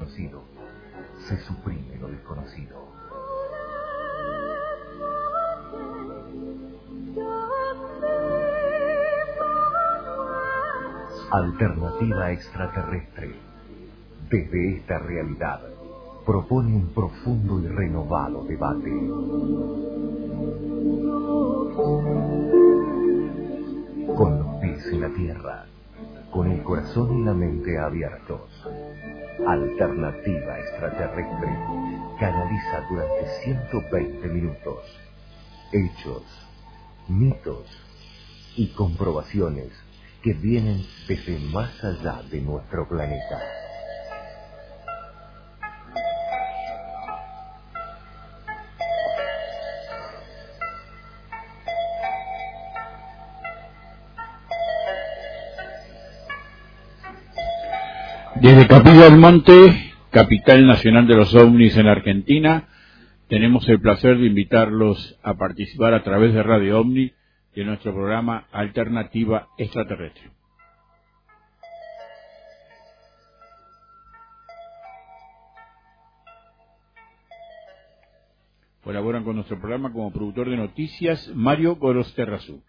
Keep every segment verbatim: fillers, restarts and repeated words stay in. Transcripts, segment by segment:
conocido, se suprime lo desconocido. Alternativa extraterrestre. Desde esta realidad, propone un profundo y renovado debate. Con los pies en la tierra, con el corazón y la mente abiertos. Alternativa extraterrestre canaliza durante ciento veinte minutos hechos, mitos y comprobaciones que vienen desde más allá de nuestro planeta. Desde Capilla del Monte, capital nacional de los ovnis en Argentina, tenemos el placer de invitarlos a participar a través de Radio Ovni de nuestro programa Alternativa Extraterrestre. Colaboran con nuestro programa como productor de noticias Mario Gorosterrazú.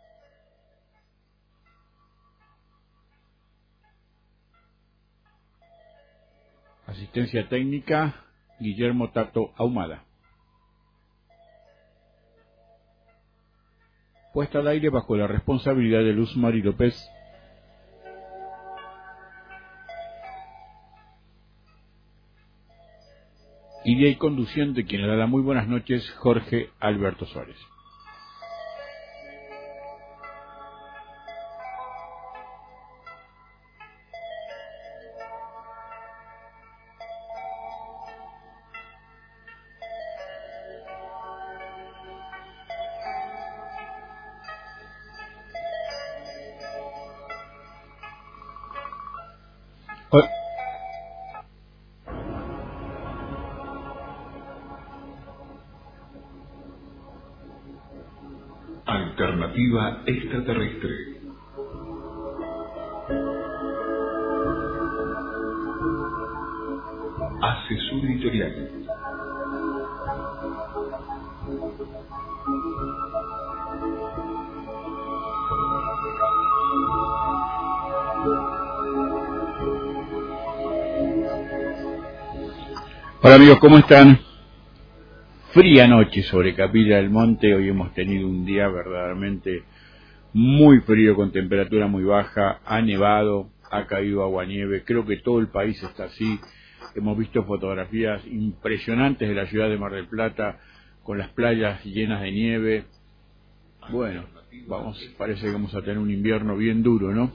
Asistencia técnica, Guillermo Tato Ahumada. Puesta al aire bajo la responsabilidad de Luz Mari López. Idea y conducción de quien le da las muy buenas noches, Jorge Alberto Suárez. Alternativa extraterrestre. Asesor editorial. Hola amigos, ¿cómo están? Fría noche sobre Capilla del Monte. Hoy hemos tenido un día verdaderamente muy frío, con temperatura muy baja. Ha nevado, ha caído aguanieve. Creo que todo el país está así. Hemos visto fotografías impresionantes de la ciudad de Mar del Plata, con las playas llenas de nieve. Bueno, vamos, parece que vamos a tener un invierno bien duro, ¿no?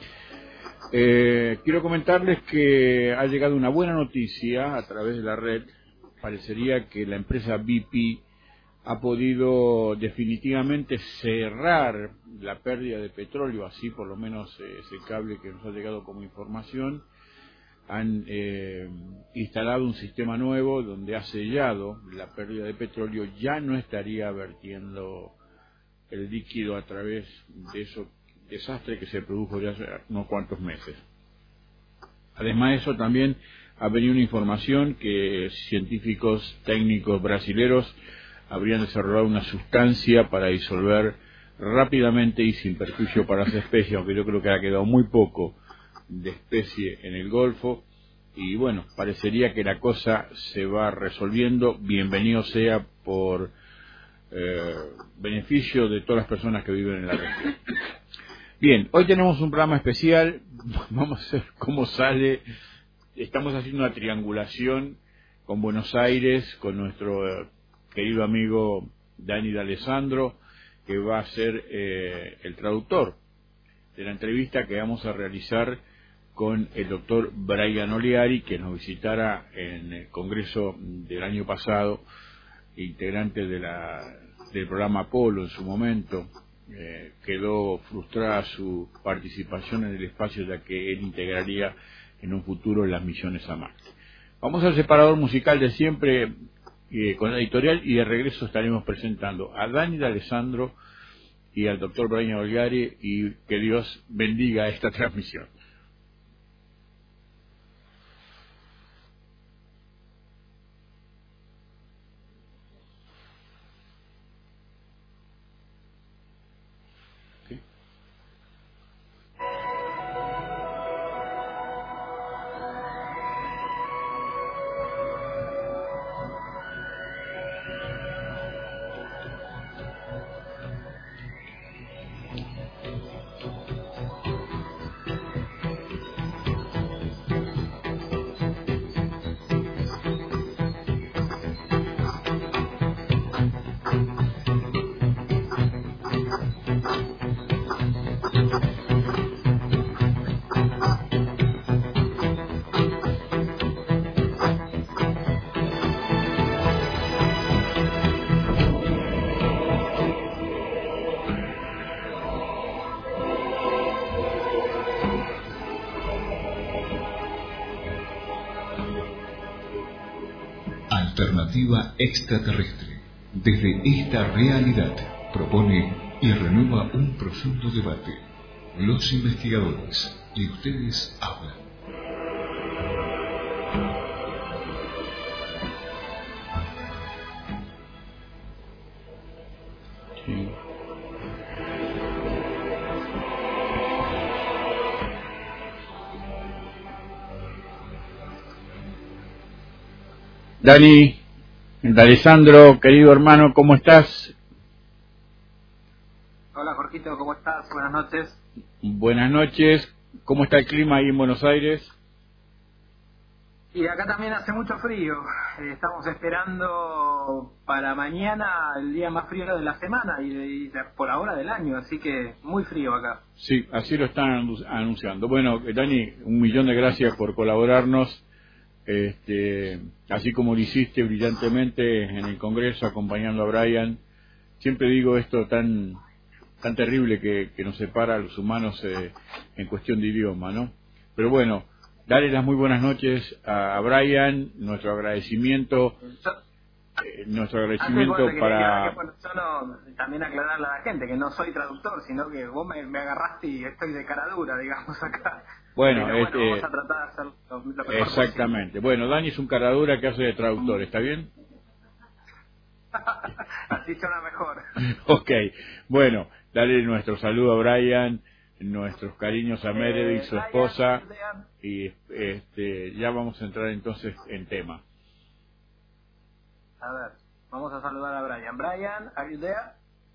Eh, quiero comentarles que ha llegado una buena noticia a través de la red. Parecería que la empresa B P ha podido definitivamente cerrar la pérdida de petróleo, así por lo menos eh, ese cable que nos ha llegado como información. Han eh, instalado un sistema nuevo donde ha sellado la pérdida de petróleo, ya no estaría vertiendo el líquido a través de ese desastre que se produjo ya hace unos cuantos meses. Además de eso, también ha venido una información que científicos técnicos brasileros habrían desarrollado una sustancia para disolver rápidamente y sin perjuicio para las especies, aunque yo creo que ha quedado muy poco de especie en el Golfo. Y bueno, parecería que la cosa se va resolviendo. Bienvenido sea por eh, beneficio de todas las personas que viven en la región. Bien, hoy tenemos un programa especial. Vamos a ver cómo sale. Estamos haciendo una triangulación con Buenos Aires, con nuestro eh, querido amigo Dani D'Alessandro, que va a ser eh, el traductor de la entrevista que vamos a realizar con el doctor Brian Oliari, que nos visitara en el Congreso del año pasado, integrante de la, del programa Apolo en su momento. Eh, quedó frustrada su participación en el espacio, ya que él integraría en un futuro las misiones a Marte. Vamos al separador musical de siempre eh, con la editorial, y de regreso estaremos presentando a Dani D'Alessandro y al doctor Brian Oliari, y que Dios bendiga esta transmisión. Alternativa extraterrestre. Desde esta realidad propone y renueva un profundo debate. Los investigadores y ustedes hablan. Sí. Dani, Alessandro, querido hermano, ¿cómo estás? Hola Jorgito, ¿cómo estás? Buenas noches. Buenas noches. ¿Cómo está el clima ahí en Buenos Aires? Y acá también hace mucho frío. Eh, estamos esperando para mañana el día más frío de la semana y, de, y de, por ahora del año, así que muy frío acá. Sí, así lo están anunciando. Bueno, Dani, un millón de gracias por colaborarnos. Este, así como lo hiciste brillantemente en el Congreso acompañando a Brian. Siempre digo esto tan tan terrible que, que nos separa a los humanos eh, en cuestión de idioma, ¿no? Pero bueno, darle las muy buenas noches a, a Brian, nuestro agradecimiento, eh, nuestro agradecimiento Antes, bueno, para... que, bueno, yo no, también aclararle a la gente que no soy traductor, sino que vos me, me agarraste y estoy de cara dura, digamos, acá. Bueno, Pero, este, bueno, vamos a tratar de hacer lo, lo mejor exactamente. posible. Bueno, Dani es un caradura que hace de traductor, ¿está bien? Así suena mejor. Ok, bueno, dale nuestro saludo a Brian, nuestros cariños a Meredith, Eh, su Brian, esposa, Brian. y este, ya vamos a entrar entonces en tema. A ver, vamos a saludar a Brian. Brian, are you there?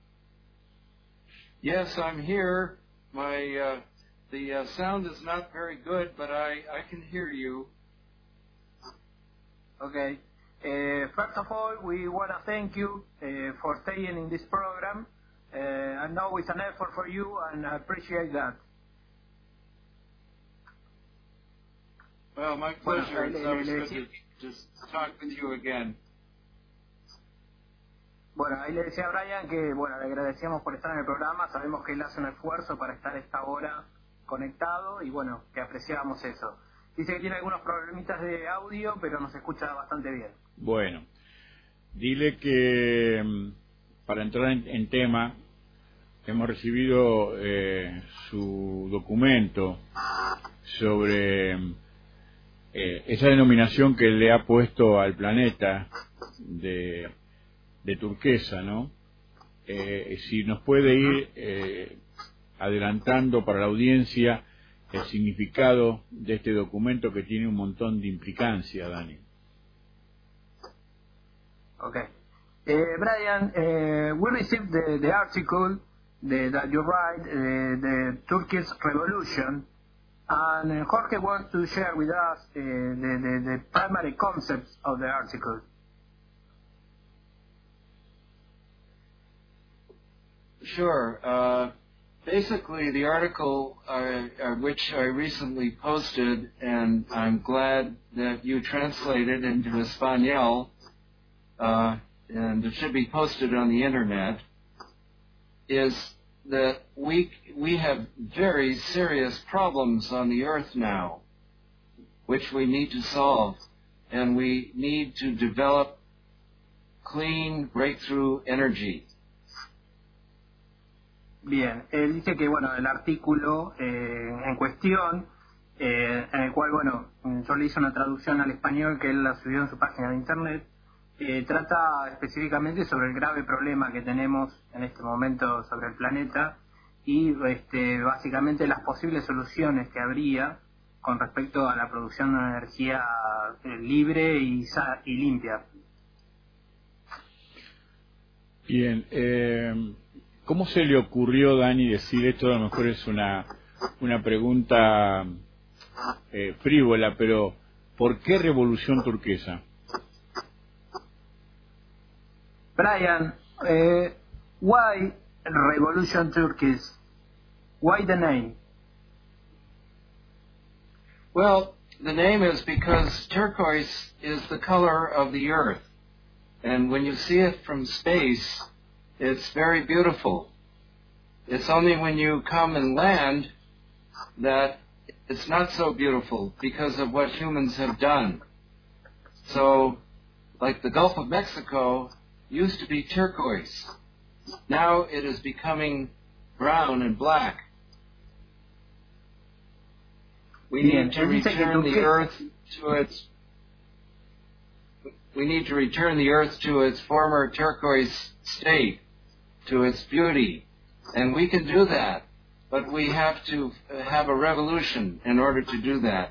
Yes, I'm here. My uh, the uh, sound is not very good, but I, I can hear you. Okay. Uh, first of all, we want to thank you uh, for staying in this program. Uh, I know it's an effort for you, and I appreciate that. Well, my Bueno, pleasure. It's le- le- always le good decía- to just talk with you again. Bueno, ahí le decía a Brian que, bueno, le agradecíamos por estar en el programa. Sabemos que él hace un esfuerzo para estar a esta hora conectado y, bueno, que apreciamos eso. Dice que tiene algunos problemitas de audio, pero nos escucha bastante bien. Bueno, dile que mm, para entrar en, en tema, hemos recibido eh, su documento sobre eh, esa denominación que le ha puesto al planeta de, de turquesa, ¿no? Eh, si nos puede ir eh, adelantando para la audiencia el significado de este documento que tiene un montón de implicancia, Dani. Okay. Uh, Brian, uh, we received the, the article the, that you write, uh, the Turkish Revolution, and uh, Jorge wants to share with us uh, the, the, the primary concepts of the article. Sure. Uh, basically, the article uh, uh, which I recently posted, and I'm glad that you translated into Espanol, uh, and it should be posted on the internet, is that we we have very serious problems on the earth now, which we need to solve, and we need to develop clean breakthrough energy. Bien, él dice que, bueno, el artículo eh, en cuestión, eh, en el cual, bueno, yo le hice una traducción al español que él la subió en su página de internet, eh, trata específicamente sobre el grave problema que tenemos en este momento sobre el planeta y este, básicamente las posibles soluciones que habría con respecto a la producción de energía eh, libre y, sa- y limpia. Bien, eh, ¿cómo se le ocurrió, Dani, decir esto? A lo mejor es una, una pregunta eh, frívola, pero ¿por qué revolución turquesa? Brian, uh, why Revolution Turkish? Why the name? Well, the name is because turquoise is the color of the earth. And when you see it from space, it's very beautiful. It's only when you come and land that it's not so beautiful because of what humans have done. So like the Gulf of Mexico, used to be turquoise. Now it is becoming brown and black. We need to return the earth to its we need to return the earth to its former turquoise state, to its beauty. And we can do that, but we have to have a revolution in order to do that.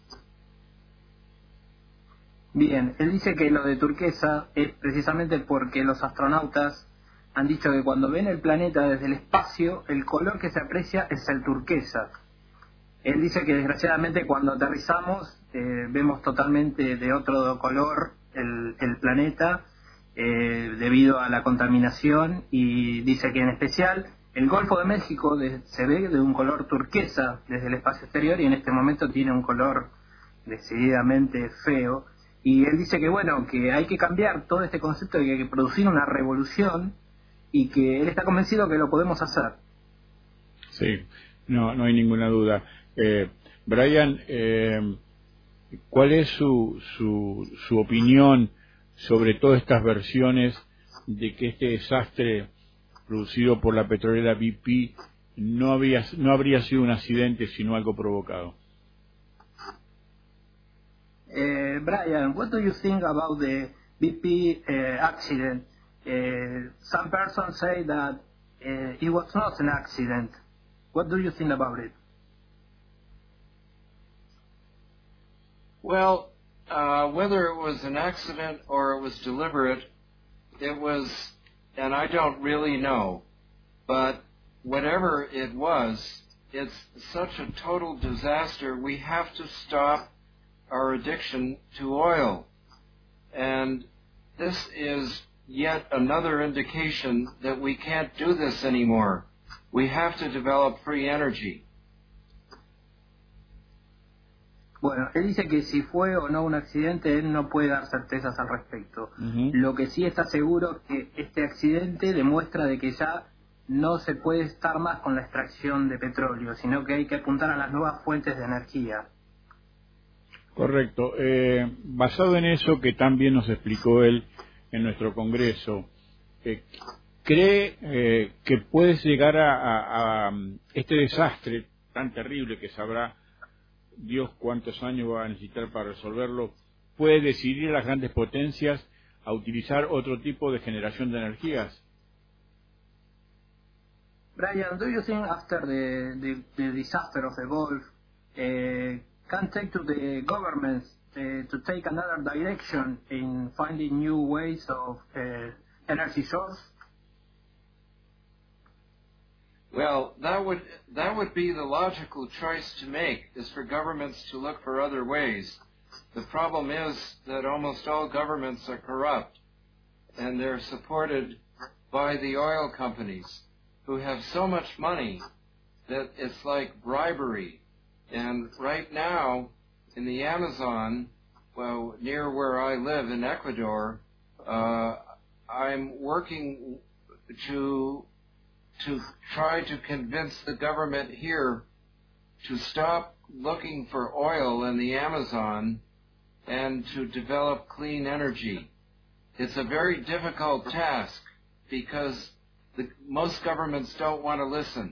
Bien, él dice que lo de turquesa es precisamente porque los astronautas han dicho que cuando ven el planeta desde el espacio, el color que se aprecia es el turquesa. Él dice que desgraciadamente cuando aterrizamos eh, vemos totalmente de otro color el, el planeta eh, debido a la contaminación, y dice que en especial el Golfo de México de, se ve de un color turquesa desde el espacio exterior, y en este momento tiene un color decididamente feo. Y él dice que bueno, que hay que cambiar todo este concepto de que hay que producir una revolución, y que él está convencido que lo podemos hacer. Sí, no, no hay ninguna duda. Eh, Brian, eh, ¿cuál es su, su, su opinión sobre todas estas versiones de que este desastre producido por la petrolera B P no, había, no habría sido un accidente, sino algo provocado? Uh, Brian, what do you think about the B P uh, accident? Uh, some persons say that uh, it was not an accident. What do you think about it? Well, uh, whether it was an accident or it was deliberate, it was, and I don't really know, but whatever it was, it's such a total disaster. We have to stop our addiction to oil. And this is yet another indication that we can't do this anymore. We have to develop free energy. Bueno, él dice que si fue o no un accidente, él no puede dar certezas al respecto. Uh-huh. Lo que sí está seguro es que este accidente demuestra de que ya no se puede estar más con la extracción de petróleo, sino que hay que apuntar a las nuevas fuentes de energía. Correcto. Eh, basado en eso que también nos explicó él en nuestro congreso, eh, ¿cree eh, que puede llegar a, a, a este desastre tan terrible que sabrá Dios cuántos años va a necesitar para resolverlo, puede decidir a las grandes potencias a utilizar otro tipo de generación de energías? Brian, do you think after the, the, the disaster of the Gulf uh, can take to the governments uh, to take another direction in finding new ways of uh, energy source? Well, that would that would be the logical choice to make, is for governments to look for other ways. The problem is that almost all governments are corrupt, and they're supported by the oil companies, who have so much money that it's like bribery. And right now, in the Amazon, well, near where I live in Ecuador, uh, I'm working to to try to convince the government here to stop looking for oil in the Amazon and to develop clean energy. It's a very difficult task because the, most governments don't want to listen.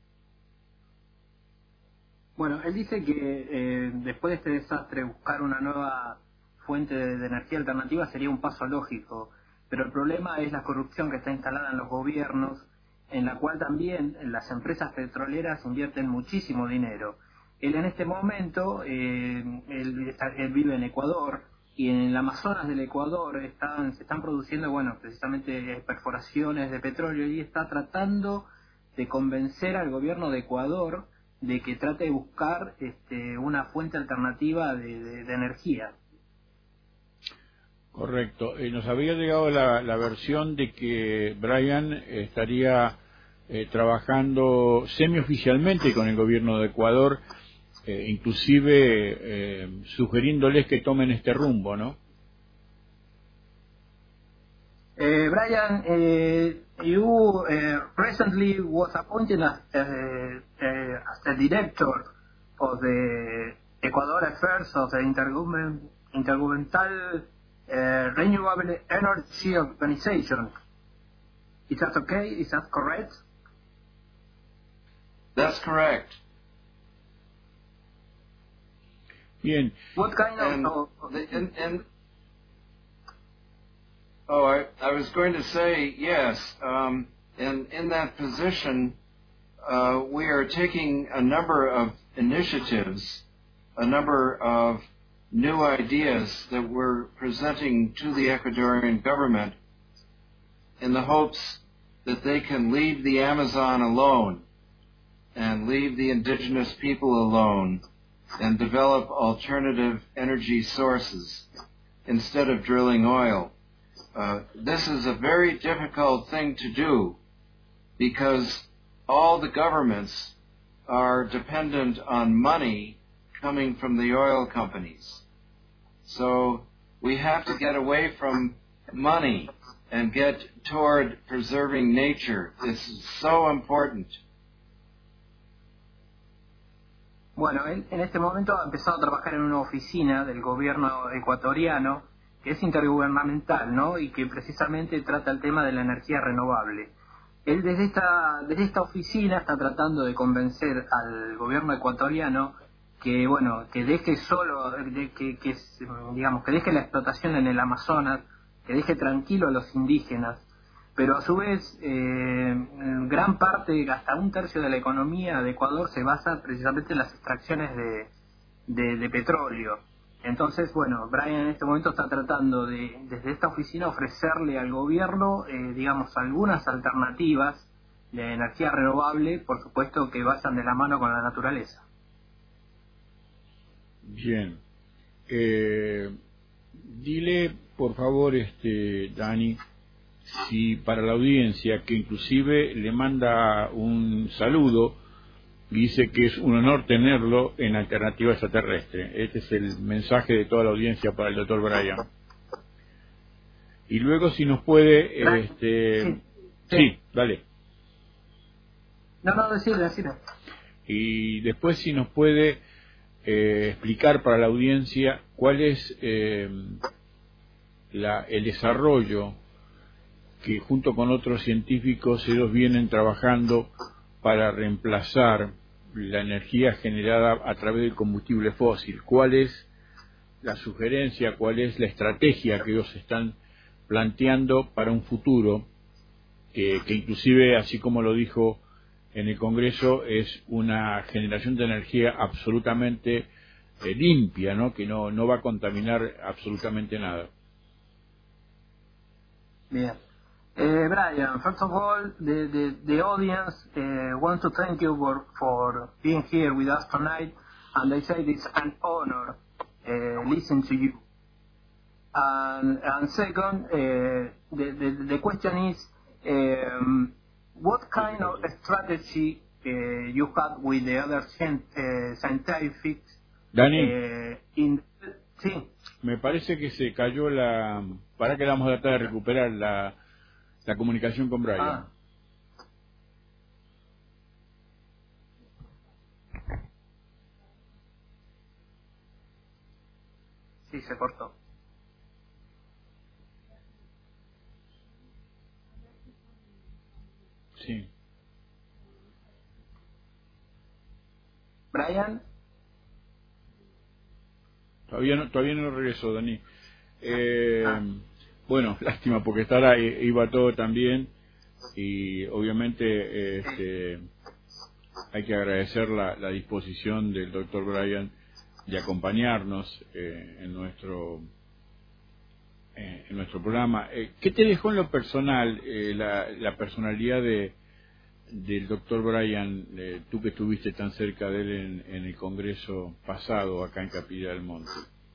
Bueno, él dice que eh, después de este desastre buscar una nueva fuente de, de energía alternativa sería un paso lógico, pero el problema es la corrupción que está instalada en los gobiernos, en la cual también las empresas petroleras invierten muchísimo dinero. Él en este momento, eh, él, está, él vive en Ecuador, y en el Amazonas del Ecuador están, se están produciendo, bueno, precisamente perforaciones de petróleo, y está tratando de convencer al gobierno de Ecuador de que trate de buscar este, una fuente alternativa de, de, de energía. Correcto. Eh, nos había llegado la, la versión de que Brian estaría eh, trabajando semioficialmente con el gobierno de Ecuador, eh, inclusive eh, sugiriéndoles que tomen este rumbo, ¿no? Eh, Brian, eh, you uh, recently was appointed as, uh, uh, as the director of the Ecuador Affairs of the Intergovern- Intergovernmental uh, uh, Renewable Energy Organization. Is that okay? Is that correct? That's correct. Bien. What kind And, of... the, and, and oh, I, I was going to say yes. Um, and in that position, uh, we are taking a number of initiatives, a number of new ideas that we're presenting to the Ecuadorian government in the hopes that they can leave the Amazon alone and leave the indigenous people alone and develop alternative energy sources instead of drilling oil. Uh, this is a very difficult thing to do because all the governments are dependent on money coming from the oil companies. So we have to get away from money and get toward preserving nature. This is so important. Bueno, él en este momento ha empezado a trabajar en una oficina del gobierno ecuatoriano que es intergubernamental, ¿no? Y que precisamente trata el tema de la energía renovable. Él desde esta desde esta oficina está tratando de convencer al gobierno ecuatoriano que bueno que deje solo de, que, que digamos que deje la explotación en el Amazonas, que deje tranquilo a los indígenas, pero a su vez eh, gran parte, hasta un tercio de la economía de Ecuador se basa precisamente en las extracciones de, de, de petróleo. Entonces, bueno, Brian en este momento está tratando de, desde esta oficina, ofrecerle al gobierno, eh, digamos, algunas alternativas de energía renovable, por supuesto que vayan de la mano con la naturaleza. Bien. Eh, dile, por favor, este Dani, si para la audiencia, que inclusive le manda un saludo, dice que es un honor tenerlo en Alternativa Extraterrestre. Este es el mensaje de toda la audiencia para el doctor Brian. Y luego si nos puede... este Sí, sí. sí dale. No, no, decirle, decirle. Y después si nos puede eh, explicar para la audiencia cuál es eh, la, el desarrollo que junto con otros científicos ellos vienen trabajando para reemplazar la energía generada a través del combustible fósil. ¿Cuál es la sugerencia, cuál es la estrategia que ellos están planteando para un futuro que, que inclusive, así como lo dijo en el Congreso, es una generación de energía absolutamente eh, limpia, ¿no? Que no, no va a contaminar absolutamente nada? Bien. Uh, Brian, first of all, the, the, the audience uh, wants to thank you for, for being here with us tonight, and they say it's an honor uh, listening to you. And, and second, uh, the, the, the question is, um, what kind of strategy uh, you had with the other scient, uh, scientifics? Dani, uh, in, sí. Me parece que se cayó la... Para que vamos a tratar de recuperar la... la comunicación con Brian. Ah. Sí, se cortó. Sí. Brian. Todavía no, todavía no regresó, Dani. Eh, ah. Bueno, lástima porque estará, iba todo tan bien y obviamente este, hay que agradecer la, la disposición del doctor Brian de acompañarnos eh, en nuestro eh, en nuestro programa. Eh, ¿Qué te dejó en lo personal eh, la, la personalidad de del doctor Brian, eh, tú que estuviste tan cerca de él en, en el Congreso pasado acá en Capilla del Monte?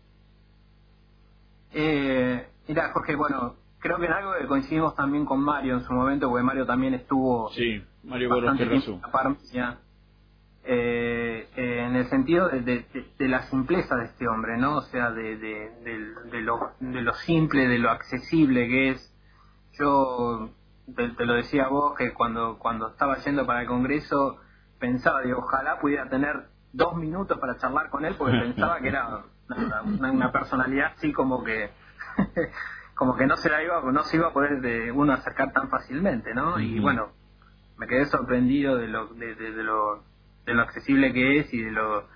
Eh, mira, Jorge, bueno, creo que en algo que coincidimos también con Mario en su momento, porque Mario también estuvo sí, Mario bastante Boros tiempo en Parmia, eh, eh, en el sentido de, de, de, de la simpleza de este hombre, ¿no? O sea, de, de, de, de, lo, de lo simple, de lo accesible que es. Yo te, te lo decía a vos, que cuando, cuando estaba yendo para el Congreso pensaba, digo, ojalá pudiera tener dos minutos para charlar con él, porque pensaba que era una, una, una personalidad así como que como que no se la iba, no se iba a poder de uno acercar tan fácilmente, ¿no? Uh-huh. Y bueno, me quedé sorprendido de lo, de, de, de lo, de lo accesible que es y de lo,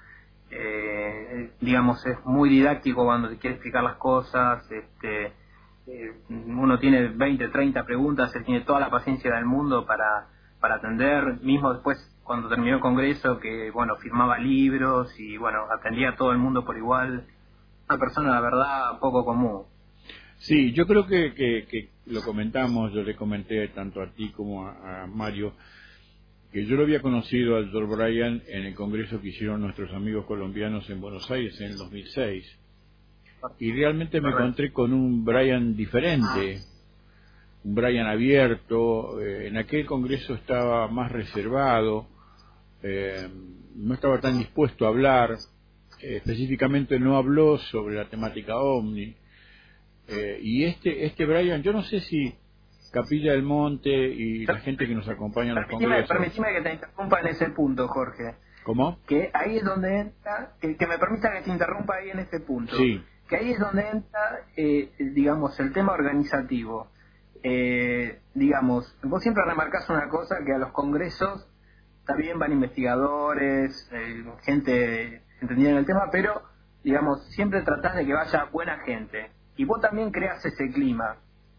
eh, digamos, es muy didáctico cuando te quiere explicar las cosas. Este, eh, uno tiene veinte, treinta preguntas, él tiene toda la paciencia del mundo para, para atender, mismo después cuando terminó el congreso, que bueno, firmaba libros y bueno, atendía a todo el mundo por igual. Una persona, la verdad, poco común. Sí, yo creo que, que, que lo comentamos, yo le comenté tanto a ti como a, a Mario, que yo lo había conocido al doctor Bryan en el congreso que hicieron nuestros amigos colombianos en Buenos Aires en el dos mil seis. Y realmente me encontré con un Bryan diferente, un Bryan abierto. Eh, en aquel congreso estaba más reservado, eh, no estaba tan dispuesto a hablar, eh, específicamente no habló sobre la temática OVNI. Eh, y este este Bryan, yo no sé si Capilla del Monte y la gente que nos acompaña en los congresos... Permitime que te interrumpa en ese punto, Jorge. ¿Cómo? Que ahí es donde entra, que, que me permita que te interrumpa ahí en este punto. Sí. Que ahí es donde entra, eh, digamos, el tema organizativo. Eh, digamos, vos siempre remarcás una cosa, que a los congresos también van investigadores, eh, gente entendida en el tema, pero, digamos, siempre tratás de que vaya buena gente. Y vos también creas ese clima.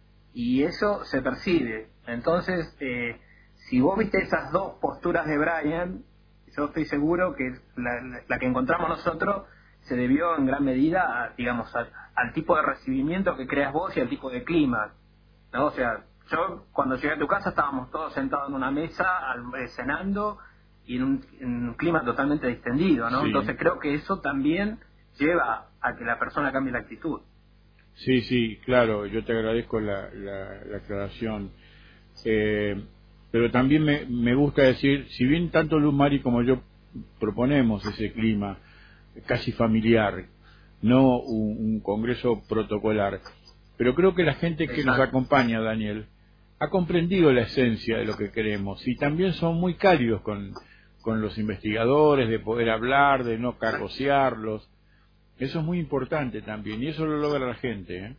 Y eso se percibe. Entonces, eh, si vos viste esas dos posturas de Bryan, yo estoy seguro que la, la, la que encontramos nosotros se debió en gran medida, a, digamos, a, al tipo de recibimiento que creas vos y al tipo de clima, ¿no? O sea, yo cuando llegué a tu casa estábamos todos sentados en una mesa, al, eh, cenando, y en un, en un clima totalmente distendido, ¿no? Sí. Entonces creo que eso también lleva a que la persona cambie la actitud. Sí, sí, claro, yo te agradezco la, la, la aclaración. Eh, pero también me, me gusta decir, si bien tanto Luz Mari como yo proponemos ese clima casi familiar, no un, un congreso protocolar, pero creo que la gente que nos acompaña, Daniel, ha comprendido la esencia de lo que queremos y también son muy cálidos con, con los investigadores, de poder hablar, de no cargosearlos. Eso es muy importante también, y eso lo logra la gente, ¿eh?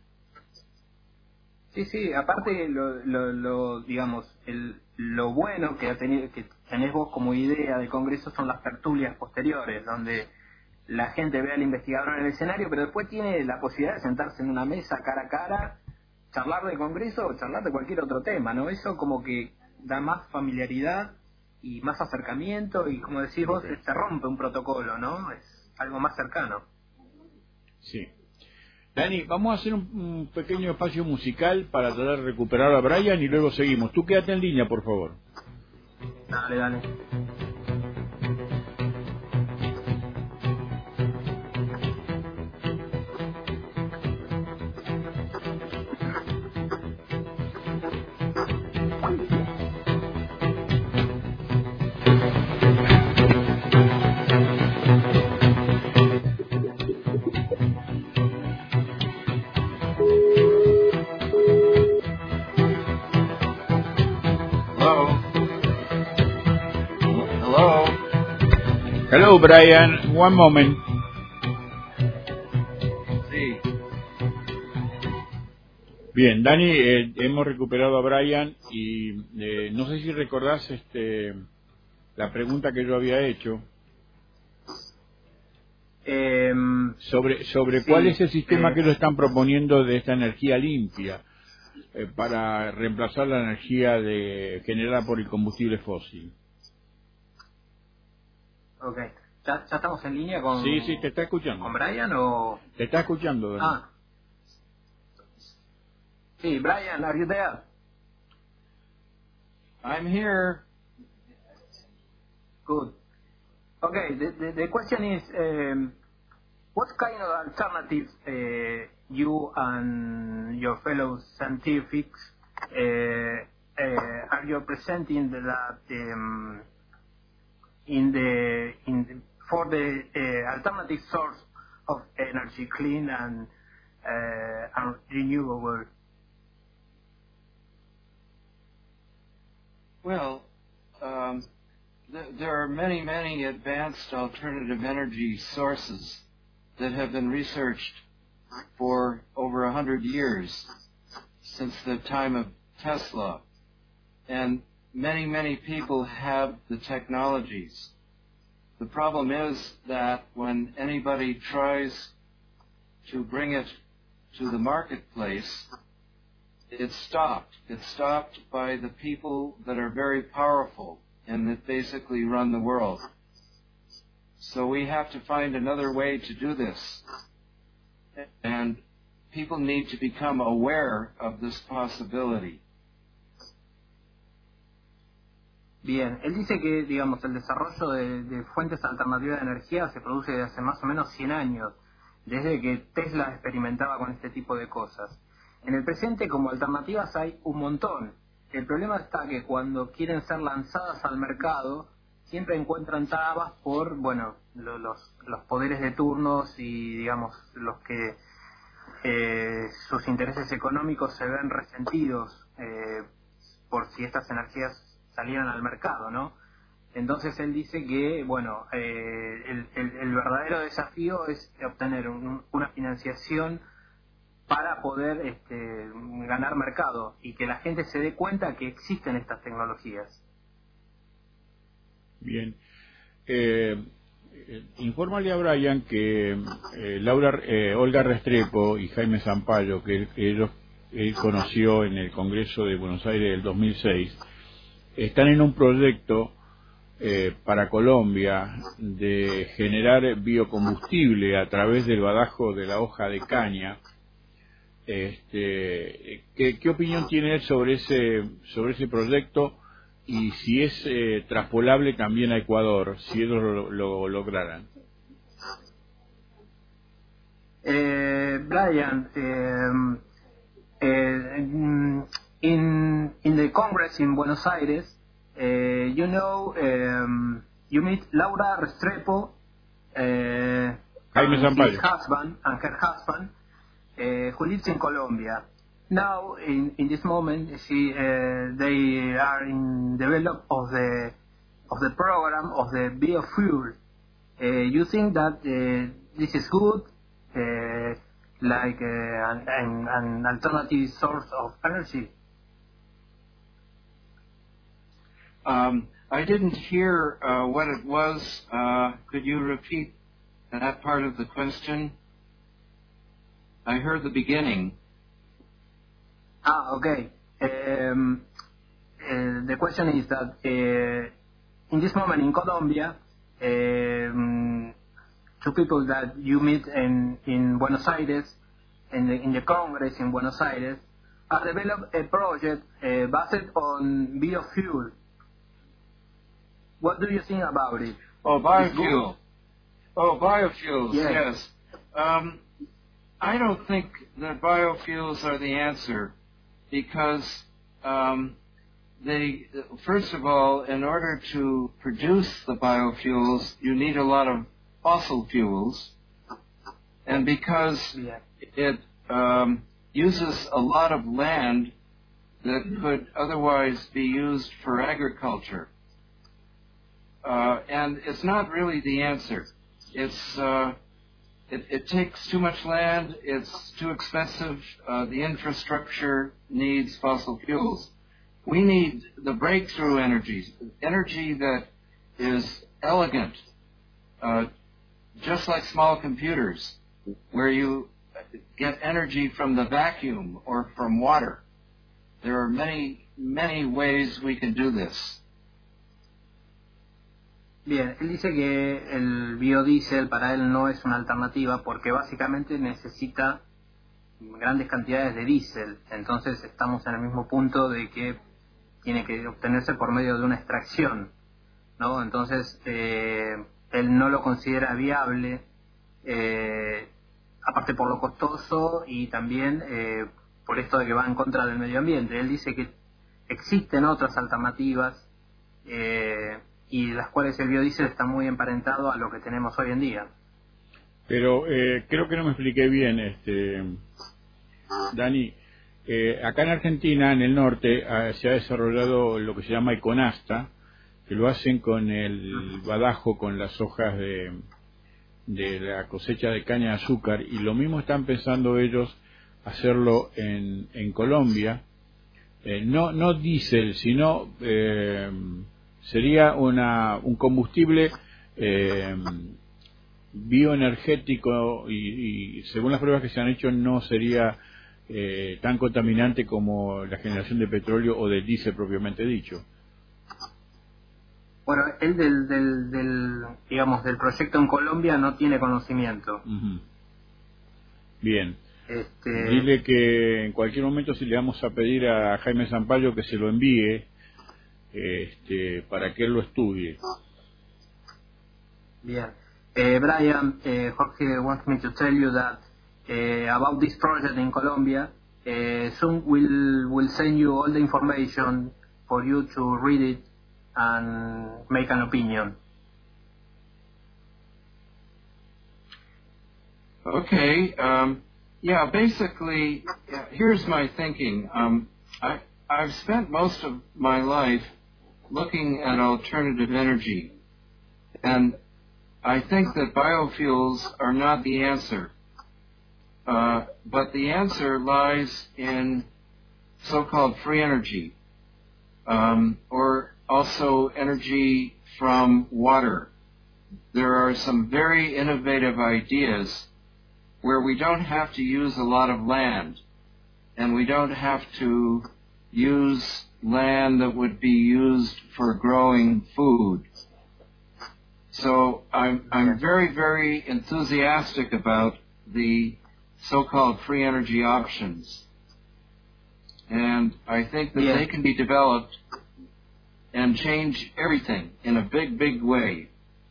Sí, sí, aparte, lo, lo, lo digamos, el, lo bueno que, ha tenido, que tenés vos como idea del Congreso son las tertulias posteriores, donde la gente ve al investigador en el escenario, pero después tiene la posibilidad de sentarse en una mesa cara a cara, charlar del Congreso o charlar de cualquier otro tema, ¿no? Eso como que da más familiaridad y más acercamiento, y como decís vos, okay, se rompe un protocolo, ¿no? Es algo más cercano. Sí. Dani, vamos a hacer un, un pequeño espacio musical para tratar de recuperar a Bryan y luego seguimos. Tú quédate en línea, por favor. Dale, dale. Hello, Bryan. One moment. Sí. Bien, Dani, eh, hemos recuperado a Bryan y eh, no sé si recordás este, la pregunta que yo había hecho eh, sobre sobre sí, cuál es el sistema eh, que lo están proponiendo de esta energía limpia eh, para reemplazar la energía de generada por el combustible fósil. Ok. ¿Ya, ¿Ya estamos en línea con... Sí, sí, te está escuchando. ¿Con Bryan o...? Te está escuchando, Dani. Ah. Sí, Bryan, are you there? I'm here. Good. Okay, the, the, the question is, um, what kind of alternatives uh, you and your fellow scientists uh, uh, are you presenting that um, in the in the, for the uh, alternative source of energy, clean and uh, and renewable? Well, um, th- there are many, many advanced alternative energy sources that have been researched for over a hundred hundred years since the time of Tesla. And many, many people have the technologies. The problem is that when anybody tries to bring it to the marketplace, it's stopped. It's stopped by the people that are very powerful and that basically run the world. So we have to find another way to do this. And people need to become aware of this possibility. Bien, él dice que, digamos, el desarrollo de, de fuentes alternativas de energía se produce desde hace más o menos cien años, desde que Tesla experimentaba con este tipo de cosas. En el presente, como alternativas, hay un montón. El problema está que cuando quieren ser lanzadas al mercado, siempre encuentran trabas por, bueno, lo, los, los poderes de turnos y, digamos, los que eh, sus intereses económicos se ven resentidos eh, por si estas energías salieran al mercado, ¿no? Entonces él dice que, bueno, eh, el, el, el verdadero desafío es obtener un, una financiación para poder este, ganar mercado y que la gente se dé cuenta que existen estas tecnologías. Bien. Eh, eh, infórmale a Brian que eh, Laura, eh, Olga Restrepo y Jaime Zampayo, que él, ellos él conoció en el Congreso de Buenos Aires del dos mil seis, están en un proyecto eh, para Colombia de generar biocombustible a través del badajo de la hoja de caña. Este, ¿qué, qué opinión tiene él sobre ese sobre ese proyecto y si es eh, traspolable también a Ecuador, si ellos lo, lo lograran? Eh, Brian, eh, eh, in in the Congress in Buenos Aires, uh, you know, um, you meet Laura Restrepo, uh, Jaime and Zampayo. his husband and her husband, uh, who lives in Colombia. Now, in, in this moment, she, uh, they are in develop of the of the program of the biofuel. Uh, you think that uh, this is good, uh, like uh, an, an, an alternative source of energy? Um, I didn't hear uh, what it was. Uh, could you repeat that part of the question? I heard the beginning. Ah, okay. Um, uh, the question is that uh, in this moment in Colombia, um, two people that you meet in, in Buenos Aires, in the, in the Congress in Buenos Aires, have developed a project uh, based on biofuel. What do you think about it? Oh, biofuel. Oh, biofuels, yes. yes. Um, I don't think that biofuels are the answer because um, they, first of all, in order to produce the biofuels, you need a lot of fossil fuels, and because yeah. it um, uses a lot of land that could otherwise be used for agriculture. Uh, and it's not really the answer. It's uh, it, it takes too much land. It's too expensive. Uh, the infrastructure needs fossil fuels. We need the breakthrough energies, energy that is elegant, uh, just like small computers, where you get energy from the vacuum or from water. There are many, many ways we can do this. Bien, él dice que el biodiesel para él no es una alternativa porque básicamente necesita grandes cantidades de diésel. Entonces estamos en el mismo punto de que tiene que obtenerse por medio de una extracción, ¿no? Entonces eh, él no lo considera viable, eh, aparte por lo costoso y también eh, por esto de que va en contra del medio ambiente. Él dice que existen otras alternativas eh, y las cuales el biodiesel está muy emparentado a lo que tenemos hoy en día. Pero eh, creo que no me expliqué bien, este Dani. Eh, acá en Argentina, en el norte, eh, se ha desarrollado lo que se llama Econasta, que lo hacen con el badajo, con las hojas de, de la cosecha de caña de azúcar, y lo mismo están pensando ellos hacerlo en, en Colombia, eh, no no diésel, sino eh, sería una un combustible eh, bioenergético y, y según las pruebas que se han hecho no sería eh, tan contaminante como la generación de petróleo o del diésel propiamente dicho. Bueno, él del, del, del, digamos, del proyecto en Colombia no tiene conocimiento. Uh-huh. Bien. Este... Dile que en cualquier momento si le vamos a pedir a Jaime Sampaio que se lo envíe este, para que él lo estudie. Bien. Uh, Brian, uh, Jorge wants me to tell you that uh, about this project in Colombia, uh, soon we'll, we'll send you all the information for you to read it and make an opinion. Okay. Um, yeah, basically, yeah, here's my thinking. Um, I, I've spent most of my life looking at alternative energy, and I think that biofuels are not the answer. Uh, but the answer lies in so-called free energy, um, or also energy from water. There are some very innovative ideas where we don't have to use a lot of land, and we don't have to use land that would be used for growing food. So I'm, I'm very, very enthusiastic about the so-called free energy options. And I think that yeah. they can be developed and change everything in a big, big way.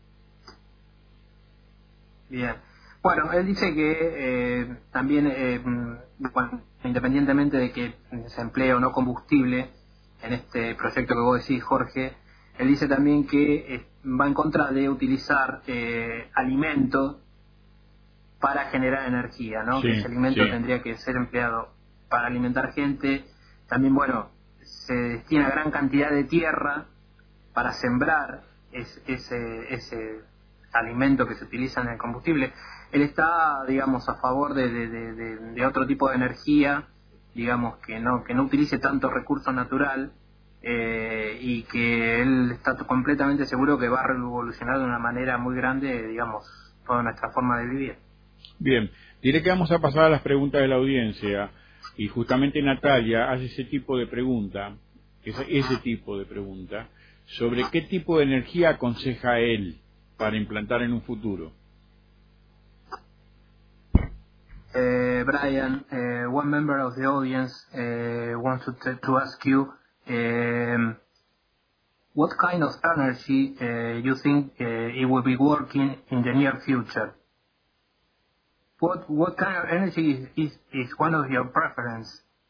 Bien. Bueno, él dice que eh, también, eh, bueno, independientemente de que se emplee o no combustible en este proyecto que vos decís, Jorge, él dice también que eh, va en contra de utilizar eh, alimentos para generar energía, ¿no? Sí, que ese alimento sí. tendría que ser empleado para alimentar gente. También, bueno, se destina gran cantidad de tierra para sembrar es, ese, ese alimento que se utiliza en el combustible. Él está, digamos, a favor de, de, de, de, de otro tipo de energía, digamos, que no que no utilice tanto recurso natural, eh, y que él está completamente seguro que va a revolucionar de una manera muy grande, digamos, toda nuestra forma de vivir. Bien, diré que vamos a pasar a las preguntas de la audiencia, y justamente Natalia hace ese tipo de pregunta, ese, ese tipo de pregunta, sobre qué tipo de energía aconseja él para implantar en un futuro. Uh, Brian, uh, one member of the audience uh, wants to, t- to ask you um, what kind of energy uh, you think uh, it will be working in the near future. What what kind of energy is, is, is one of your preference?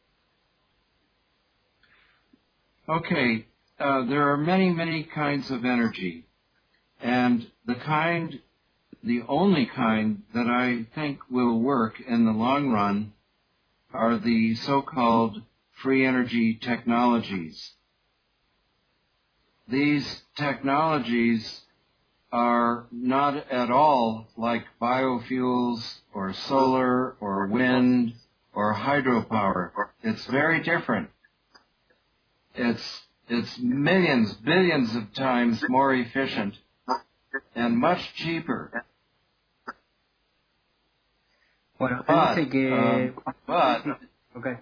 Okay, uh, there are many, many kinds of energy, and the kind The only kind that I think will work in the long run are the so-called free energy technologies. These technologies are not at all like biofuels or solar or wind or hydropower. It's very different. It's, it's millions, billions of times more efficient and much cheaper. Bueno, But, dice que... um, but okay.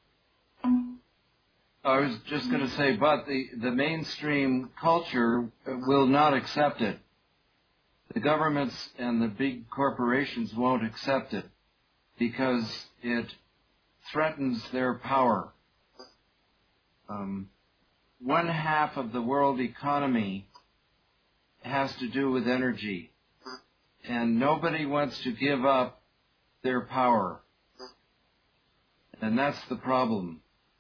I was just going to say, but the, the mainstream culture will not accept it. The governments and the big corporations won't accept it because it threatens their power. Um, one half of the world economy has to do with energy, and nobody wants to give up their power. And that's the problem.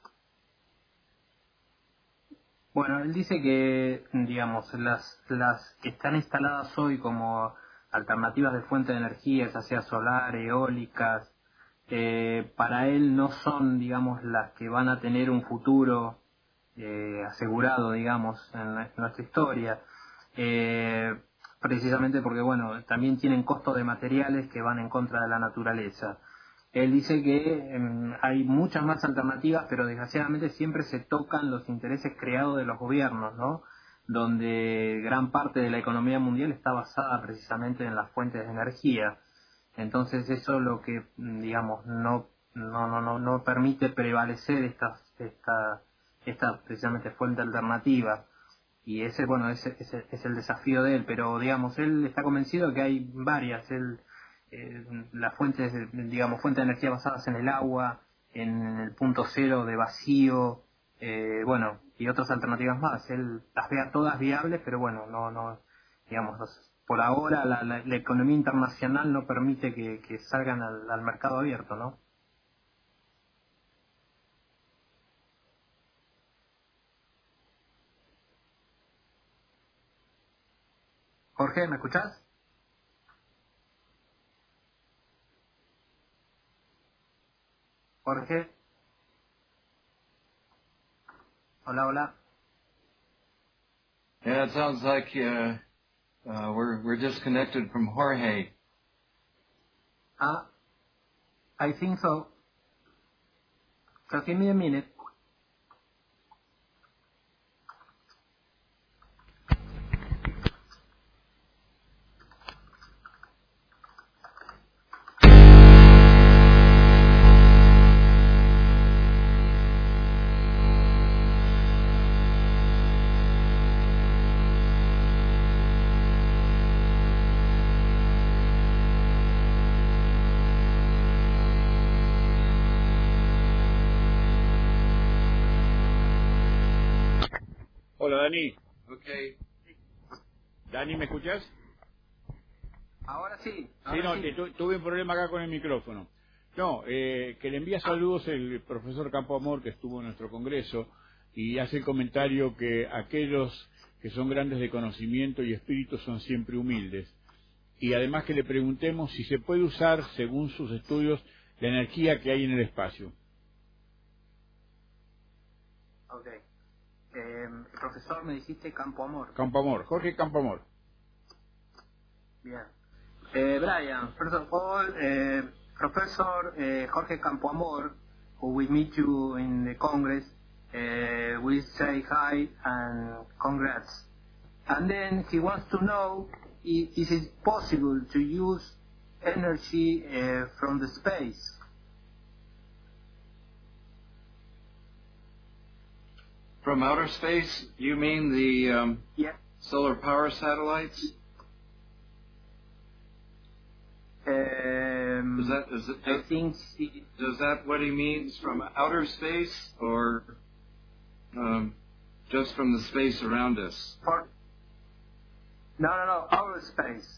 Bueno, él dice que, digamos, las, las que están instaladas hoy como alternativas de fuente de energía, ya sea solar, eólicas, eh, para él no son, digamos, las que van a tener un futuro eh, asegurado, digamos, en, la, en nuestra historia. Eh, precisamente porque, bueno, también tienen costos de materiales que van en contra de la naturaleza. él dice que eh, hay muchas más alternativas, pero desgraciadamente siempre se tocan los intereses creados de los gobiernos, ¿no? Donde gran parte de la economía mundial está basada precisamente en las fuentes de energía. Entonces eso es lo que, digamos, no no no no, no permite prevalecer esta, esta, esta precisamente fuente alternativa. Y ese, bueno, ese, ese es el desafío de él, pero digamos, él está convencido que hay varias, él, eh, las fuentes, digamos, fuentes de energía basadas en el agua, en el punto cero de vacío, eh, bueno, y otras alternativas más. Él las vea todas viables, pero bueno, no, no, digamos, los, por ahora la, la, la economía internacional no permite que, que salgan al, al mercado abierto, ¿no? Jorge, ¿me escuchás? Jorge. Hola, hola. Yeah, it sounds like uh, uh, we're we're disconnected from Jorge. Ah, I think so. Just give me a minute. Hola, Dani. Okay. Dani, ¿me escuchás? Ahora sí. Ahora Sí, no, sí. te, tu, tuve un problema acá con el micrófono. No, eh, que le envía saludos el profesor Campoamor, que estuvo en nuestro congreso, y hace el comentario que aquellos que son grandes de conocimiento y espíritu son siempre humildes. Y además que le preguntemos si se puede usar, según sus estudios, la energía que hay en el espacio. Ok. Eh, el profesor me dijiste Campoamor. Campoamor, Jorge Campoamor. Bien. Eh, Brian, first of all, eh, Professor eh, Jorge Campoamor, who we meet you in the Congress, uh, we say hi and congrats. And then he wants to know if is it possible to use energy uh, from the space. From outer space, you mean the um, Yeah. solar power satellites? Um, Is that is it? I think he, Does that what he means from outer space, or um, just from the space around us? for, no, no, no, outer space.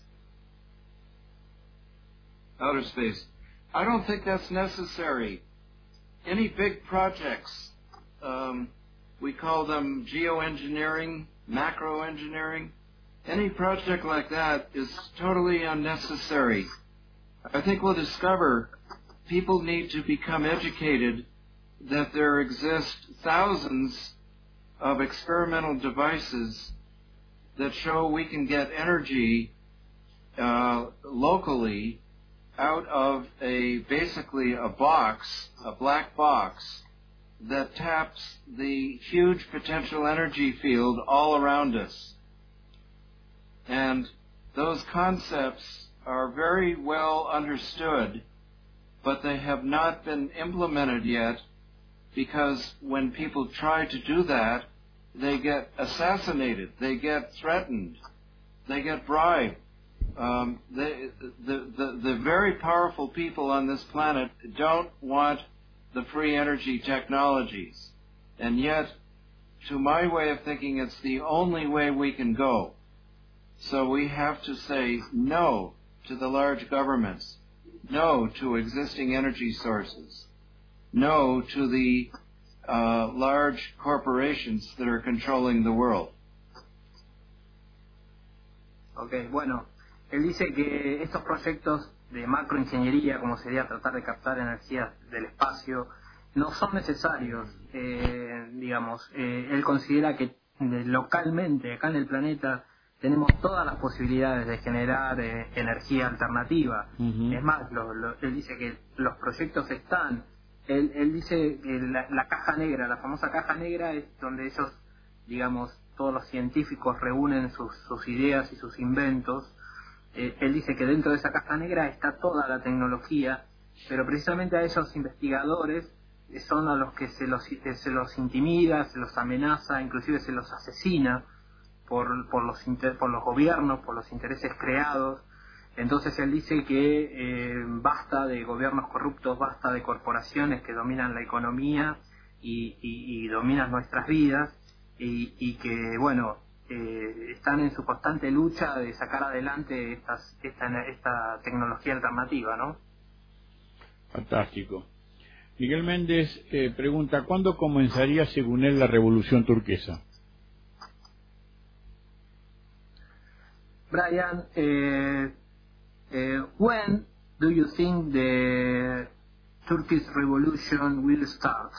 Outer space. I don't think that's necessary. Any big projects, um, we call them geoengineering, macroengineering. Any project like that is totally unnecessary. I think we'll discover people need to become educated that there exist thousands of experimental devices that show we can get energy uh, locally out of a basically a box, a black box, that taps the huge potential energy field all around us. And those concepts are very well understood, but they have not been implemented yet, because when people try to do that, they get assassinated, they get threatened, they get bribed. Um, they, the, the, the very powerful people on this planet don't want the free energy technologies. And yet, to my way of thinking, it's the only way we can go. So we have to say no to the large governments, no to existing energy sources, no to the uh, large corporations that are controlling the world. Ok, bueno, él dice que estos proyectos de macroingeniería, como sería tratar de captar energía del espacio, no son necesarios. Eh, digamos, eh, él considera que eh, localmente, acá en el planeta, tenemos todas las posibilidades de generar eh, energía alternativa. Uh-huh. Es más, lo, lo, él dice que los proyectos están. Él, él dice que la, la caja negra, la famosa caja negra, es donde ellos, digamos, todos los científicos reúnen sus, sus ideas y sus inventos. Eh, él dice que dentro de esa caja negra está toda la tecnología, pero precisamente a esos investigadores son a los que se los, se los intimida, se los amenaza, inclusive se los asesina por, por, los, inter, por los gobiernos, por los intereses creados. Entonces él dice que eh, basta de gobiernos corruptos, basta de corporaciones que dominan la economía y, y, y dominan nuestras vidas, y, y que, bueno, eh, están en su constante lucha de sacar adelante estas, esta, esta tecnología alternativa, ¿no? Fantástico. Miguel Méndez eh, pregunta, ¿cuándo comenzaría, según él, la revolución turquesa? Brian, eh, eh, when do you think the Turkish revolution will start?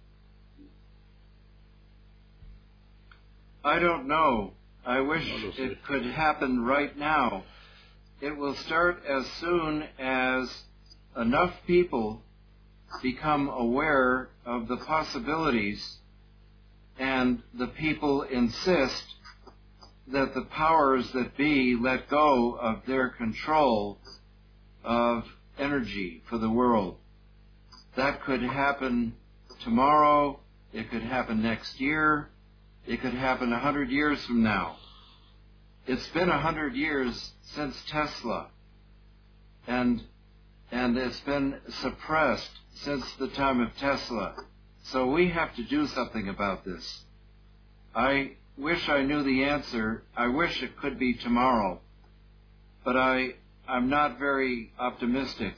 I don't know. I wish it could happen right now. It will start as soon as enough people become aware of the possibilities and the people insist that the powers that be let go of their control of energy for the world. That could happen tomorrow, it could happen next year, it could happen a hundred years from now. It's been a hundred years since Tesla, and and it's been suppressed since the time of Tesla. So we have to do something about this. I wish I knew the answer. I wish it could be tomorrow, but I, I'm not very optimistic.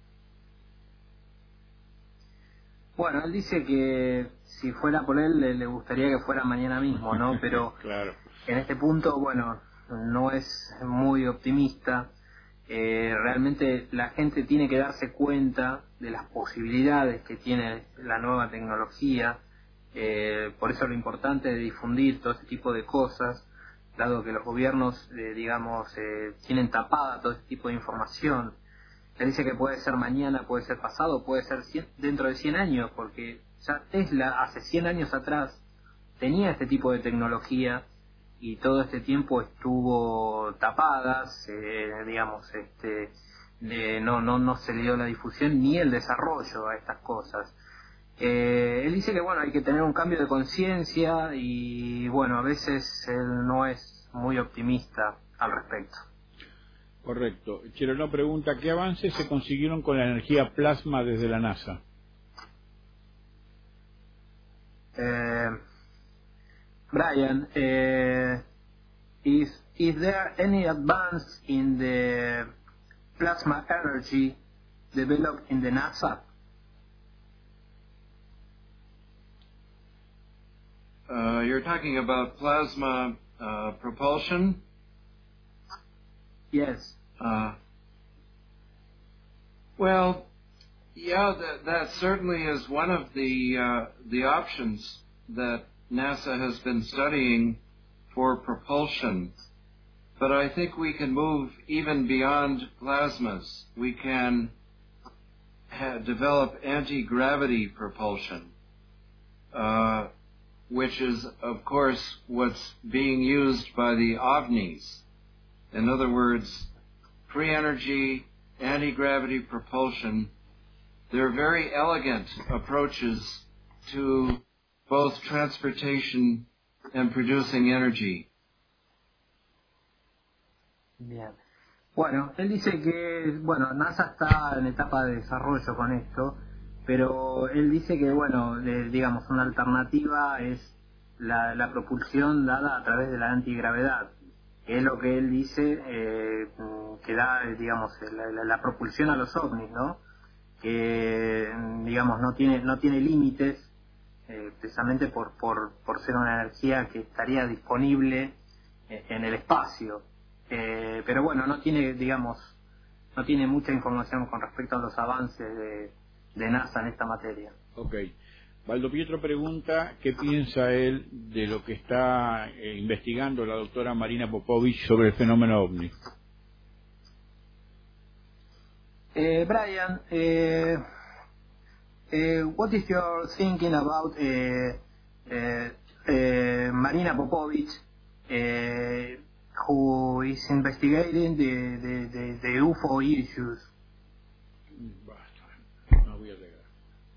Bueno, él dice que si fuera por él le, le gustaría que fuera mañana mismo, ¿no? Pero claro. En este punto, bueno, no es muy optimista. Eh, realmente la gente tiene que darse cuenta de las posibilidades que tiene la nueva tecnología. Eh, por eso lo importante de difundir todo este tipo de cosas, dado que los gobiernos, eh, digamos, eh, tienen tapada todo este tipo de información. Él dice que puede ser mañana, puede ser pasado, puede ser cien, dentro de cien años, porque ya Tesla hace cien años atrás tenía este tipo de tecnología y todo este tiempo estuvo tapadas, eh, digamos, este, de, no, no, no se le dio la difusión ni el desarrollo a estas cosas. Eh, él dice que bueno, hay que tener un cambio de conciencia y bueno, a veces él no es muy optimista al respecto. Correcto. Cheroló pregunta, ¿qué avances se consiguieron con la energía plasma desde la NASA? Eh, Brian, eh, is, is there any advance in the plasma energy developed in the NASA? Uh, you're talking about plasma uh, propulsion? Yes. Uh, well, yeah, that, that certainly is one of the uh, the options that NASA has been studying for propulsion. But I think we can move even beyond plasmas. We can ha- develop anti-gravity propulsion, uh, which is, of course, what's being used by the OVNIs. In other words, free energy, anti-gravity propulsion, they're very elegant approaches to both transportation and producing energy. Bien. Bueno, él dice que, bueno, NASA está en etapa de desarrollo con esto, pero él dice que, bueno, de, digamos, una alternativa es la, la propulsión dada a través de la antigravedad, que es lo que él dice eh, que da, digamos, la, la, la propulsión a los ovnis, ¿no? Que, digamos, no tiene no tiene límites, eh, precisamente por, por, por ser una energía que estaría disponible en el espacio. Eh, pero bueno, no tiene, digamos, no tiene mucha información con respecto a los avances de, de NASA en esta materia. Ok. Valdo Pietro pregunta qué piensa él de lo que está eh, investigando la doctora Marina Popovich sobre el fenómeno ovni. Eh, Brian, eh, eh, what is your thinking about eh, eh, eh, Marina Popovich, eh, who is investigating the, the, the, the U F O issues? Basta, no voy a llegar.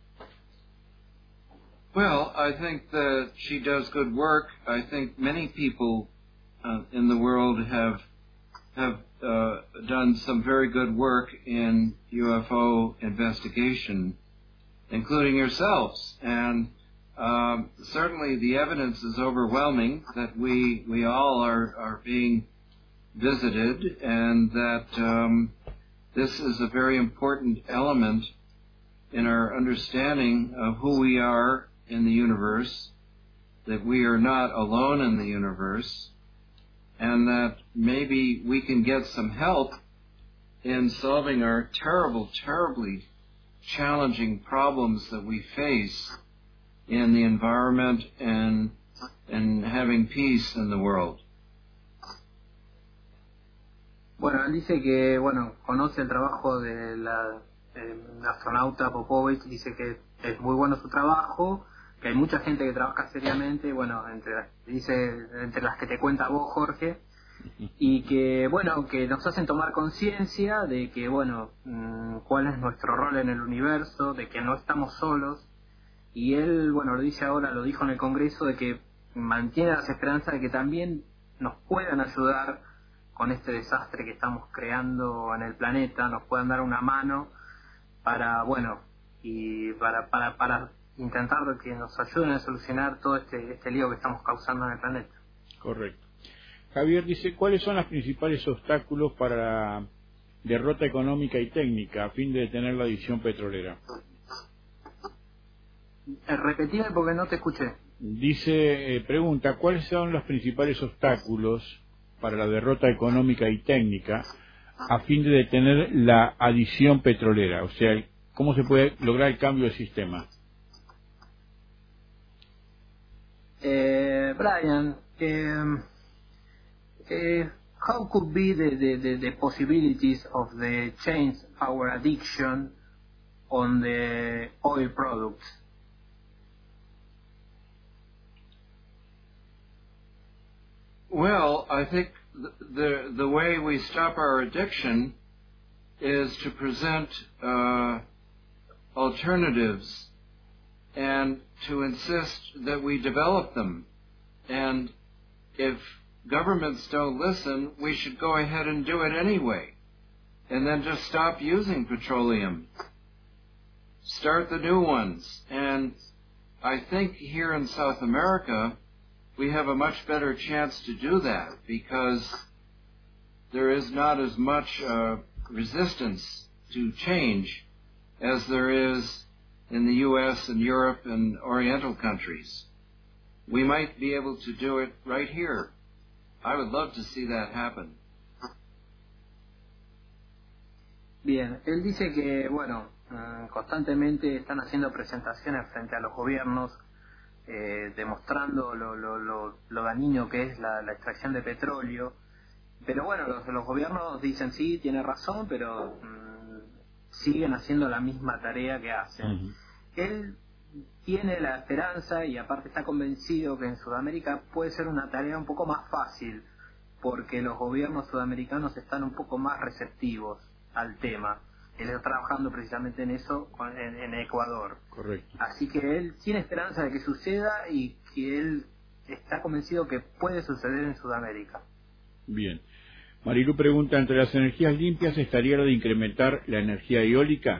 Well, I think that she does good work. I think many people uh, in the world have have uh, done some very good work in U F O investigation, including yourselves. And um, certainly the evidence is overwhelming that we we all are, are being visited, and that um, this is a very important element in our understanding of who we are in the universe, that we are not alone in the universe, and that maybe we can get some help in solving our terrible, terribly challenging problems that we face in the environment and and having peace in the world. Bueno, él dice que, bueno, conoce el trabajo de la eh, astronauta Popovich, dice que es muy bueno su trabajo, que hay mucha gente que trabaja seriamente, bueno, entre las, dice, entre las que te cuenta vos, Jorge, y que, bueno, que nos hacen tomar conciencia de que, bueno, mmm, cuál es nuestro rol en el universo, de que no estamos solos, y él, bueno, lo dice ahora, lo dijo en el Congreso, de que mantiene las esperanzas de que también nos puedan ayudar con este desastre que estamos creando en el planeta, nos puedan dar una mano para, bueno, y para, para, para intentar que nos ayuden a solucionar todo este, este lío que estamos causando en el planeta. Correcto. Javier dice, ¿cuáles son los principales obstáculos para la derrota económica y técnica a fin de detener la división petrolera? Eh, repetime porque no te escuché. Dice, eh, pregunta, ¿cuáles son los principales obstáculos para la derrota económica y técnica a fin de detener la adición petrolera? O sea, ¿cómo se puede lograr el cambio de sistema? Eh, Brian, eh, eh, how could be the, the, the, the possibilities of the change our addiction on the oil products? Well, I think the, the the way we stop our addiction is to present uh, alternatives and to insist that we develop them. And if governments don't listen, we should go ahead and do it anyway, and then just stop using petroleum. Start the new ones. And I think here in South America, we have a much better chance to do that because there is not as much uh, resistance to change as there is in the U S and Europe and Oriental countries. We might be able to do it right here. I would love to see that happen. Bien, él dice que, bueno, constantemente están haciendo presentaciones frente a los gobiernos Eh, demostrando lo, lo, lo, lo dañino que es la, la extracción de petróleo, pero bueno, los, los gobiernos dicen sí, tiene razón, pero mmm, siguen haciendo la misma tarea que hacen. Uh-huh. Él tiene la esperanza y aparte está convencido que en Sudamérica puede ser una tarea un poco más fácil, porque los gobiernos sudamericanos están un poco más receptivos al tema. Él está trabajando precisamente en eso en, en Ecuador. Correcto. Así que él tiene esperanza de que suceda y que él está convencido que puede suceder en Sudamérica. Bien. Marilu pregunta, ¿entre las energías limpias estaría lo de incrementar la energía eólica?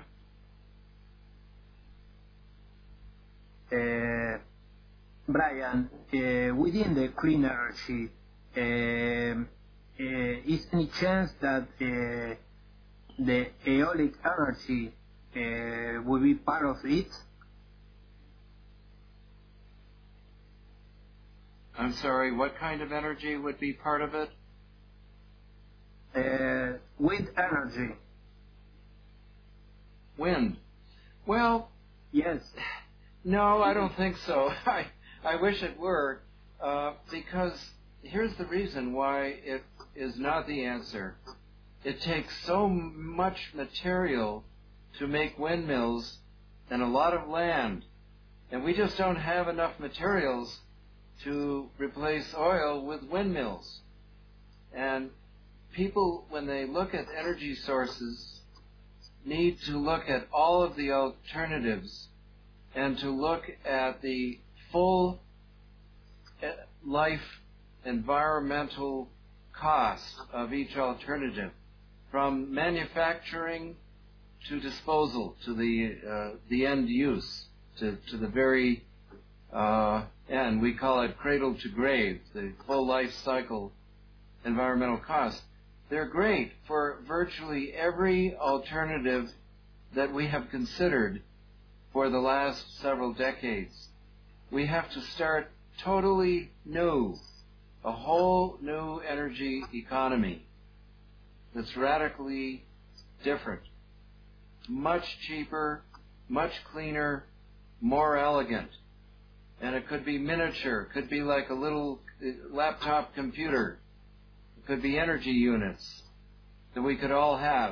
Eh, Brian, uh, within the clean energy, uh, uh, is any chance that uh, the aeolic energy uh, will be part of it? I'm sorry, what kind of energy would be part of it? Uh, wind energy. Wind. Well, yes. No, I don't think so. I, I wish it were, uh, because here's the reason why it is not the answer. It takes so much material to make windmills and a lot of land, and we just don't have enough materials to replace oil with windmills. And people, when they look at energy sources, need to look at all of the alternatives and to look at the full life environmental cost of each alternative, from manufacturing to disposal, to the uh, the end use, to, to the very uh, end. We call it cradle to grave, the full life cycle environmental cost. They're great for virtually every alternative that we have considered for the last several decades. We have to start totally new, a whole new energy economy that's radically different, much cheaper, much cleaner, more elegant. And it could be miniature, could be like a little laptop computer. It could be energy units that we could all have.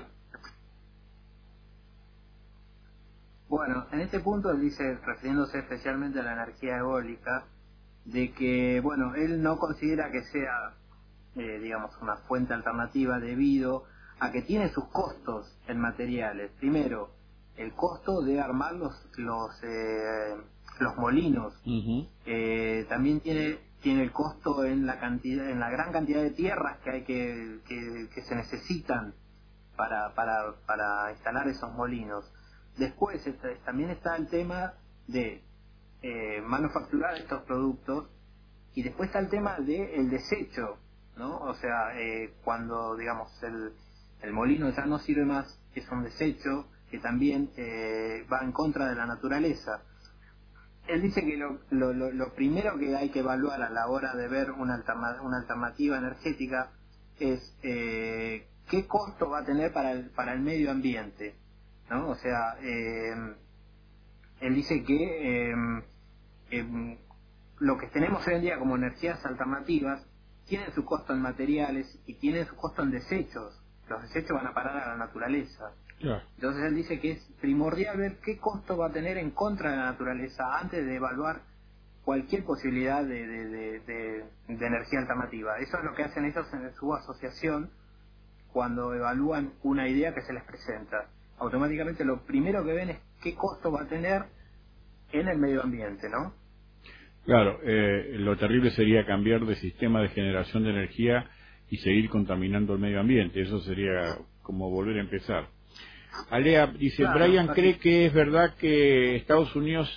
Bueno, en este punto él dice, refiriéndose especialmente a la energía eólica, de que, bueno, él no considera que sea, eh, digamos, una fuente alternativa debido a que tiene sus costos en materiales. Primero, el costo de armar los los, eh, los molinos. Uh-huh. Eh, también tiene tiene el costo en la cantidad, en la gran cantidad de tierras que hay que que, que se necesitan para para para instalar esos molinos. Después está, también está el tema de eh, manufacturar estos productos, y después está el tema del desecho, ¿no? O sea, eh, cuando, digamos, el, el molino ya no sirve más, es un desecho que también eh, va en contra de la naturaleza. Él dice que lo, lo, lo, lo primero que hay que evaluar a la hora de ver una, alterna, una alternativa energética es eh, qué costo va a tener para el, para el medio ambiente, ¿no? O sea, eh, él dice que eh, eh, lo que tenemos hoy en día como energías alternativas tienen su costo en materiales y tienen su costo en desechos. Los desechos van a parar a la naturaleza. Yeah. Entonces él dice que es primordial ver qué costo va a tener en contra de la naturaleza antes de evaluar cualquier posibilidad de, de, de, de, de energía alternativa. Eso es lo que hacen ellos en su asociación cuando evalúan una idea que se les presenta. Automáticamente lo primero que ven es qué costo va a tener en el medio ambiente, ¿no? Claro, eh, lo terrible sería cambiar de sistema de generación de energía y seguir contaminando el medio ambiente. Eso sería como volver a empezar. Alea dice, claro, Brian así. ¿Cree que es verdad que Estados Unidos...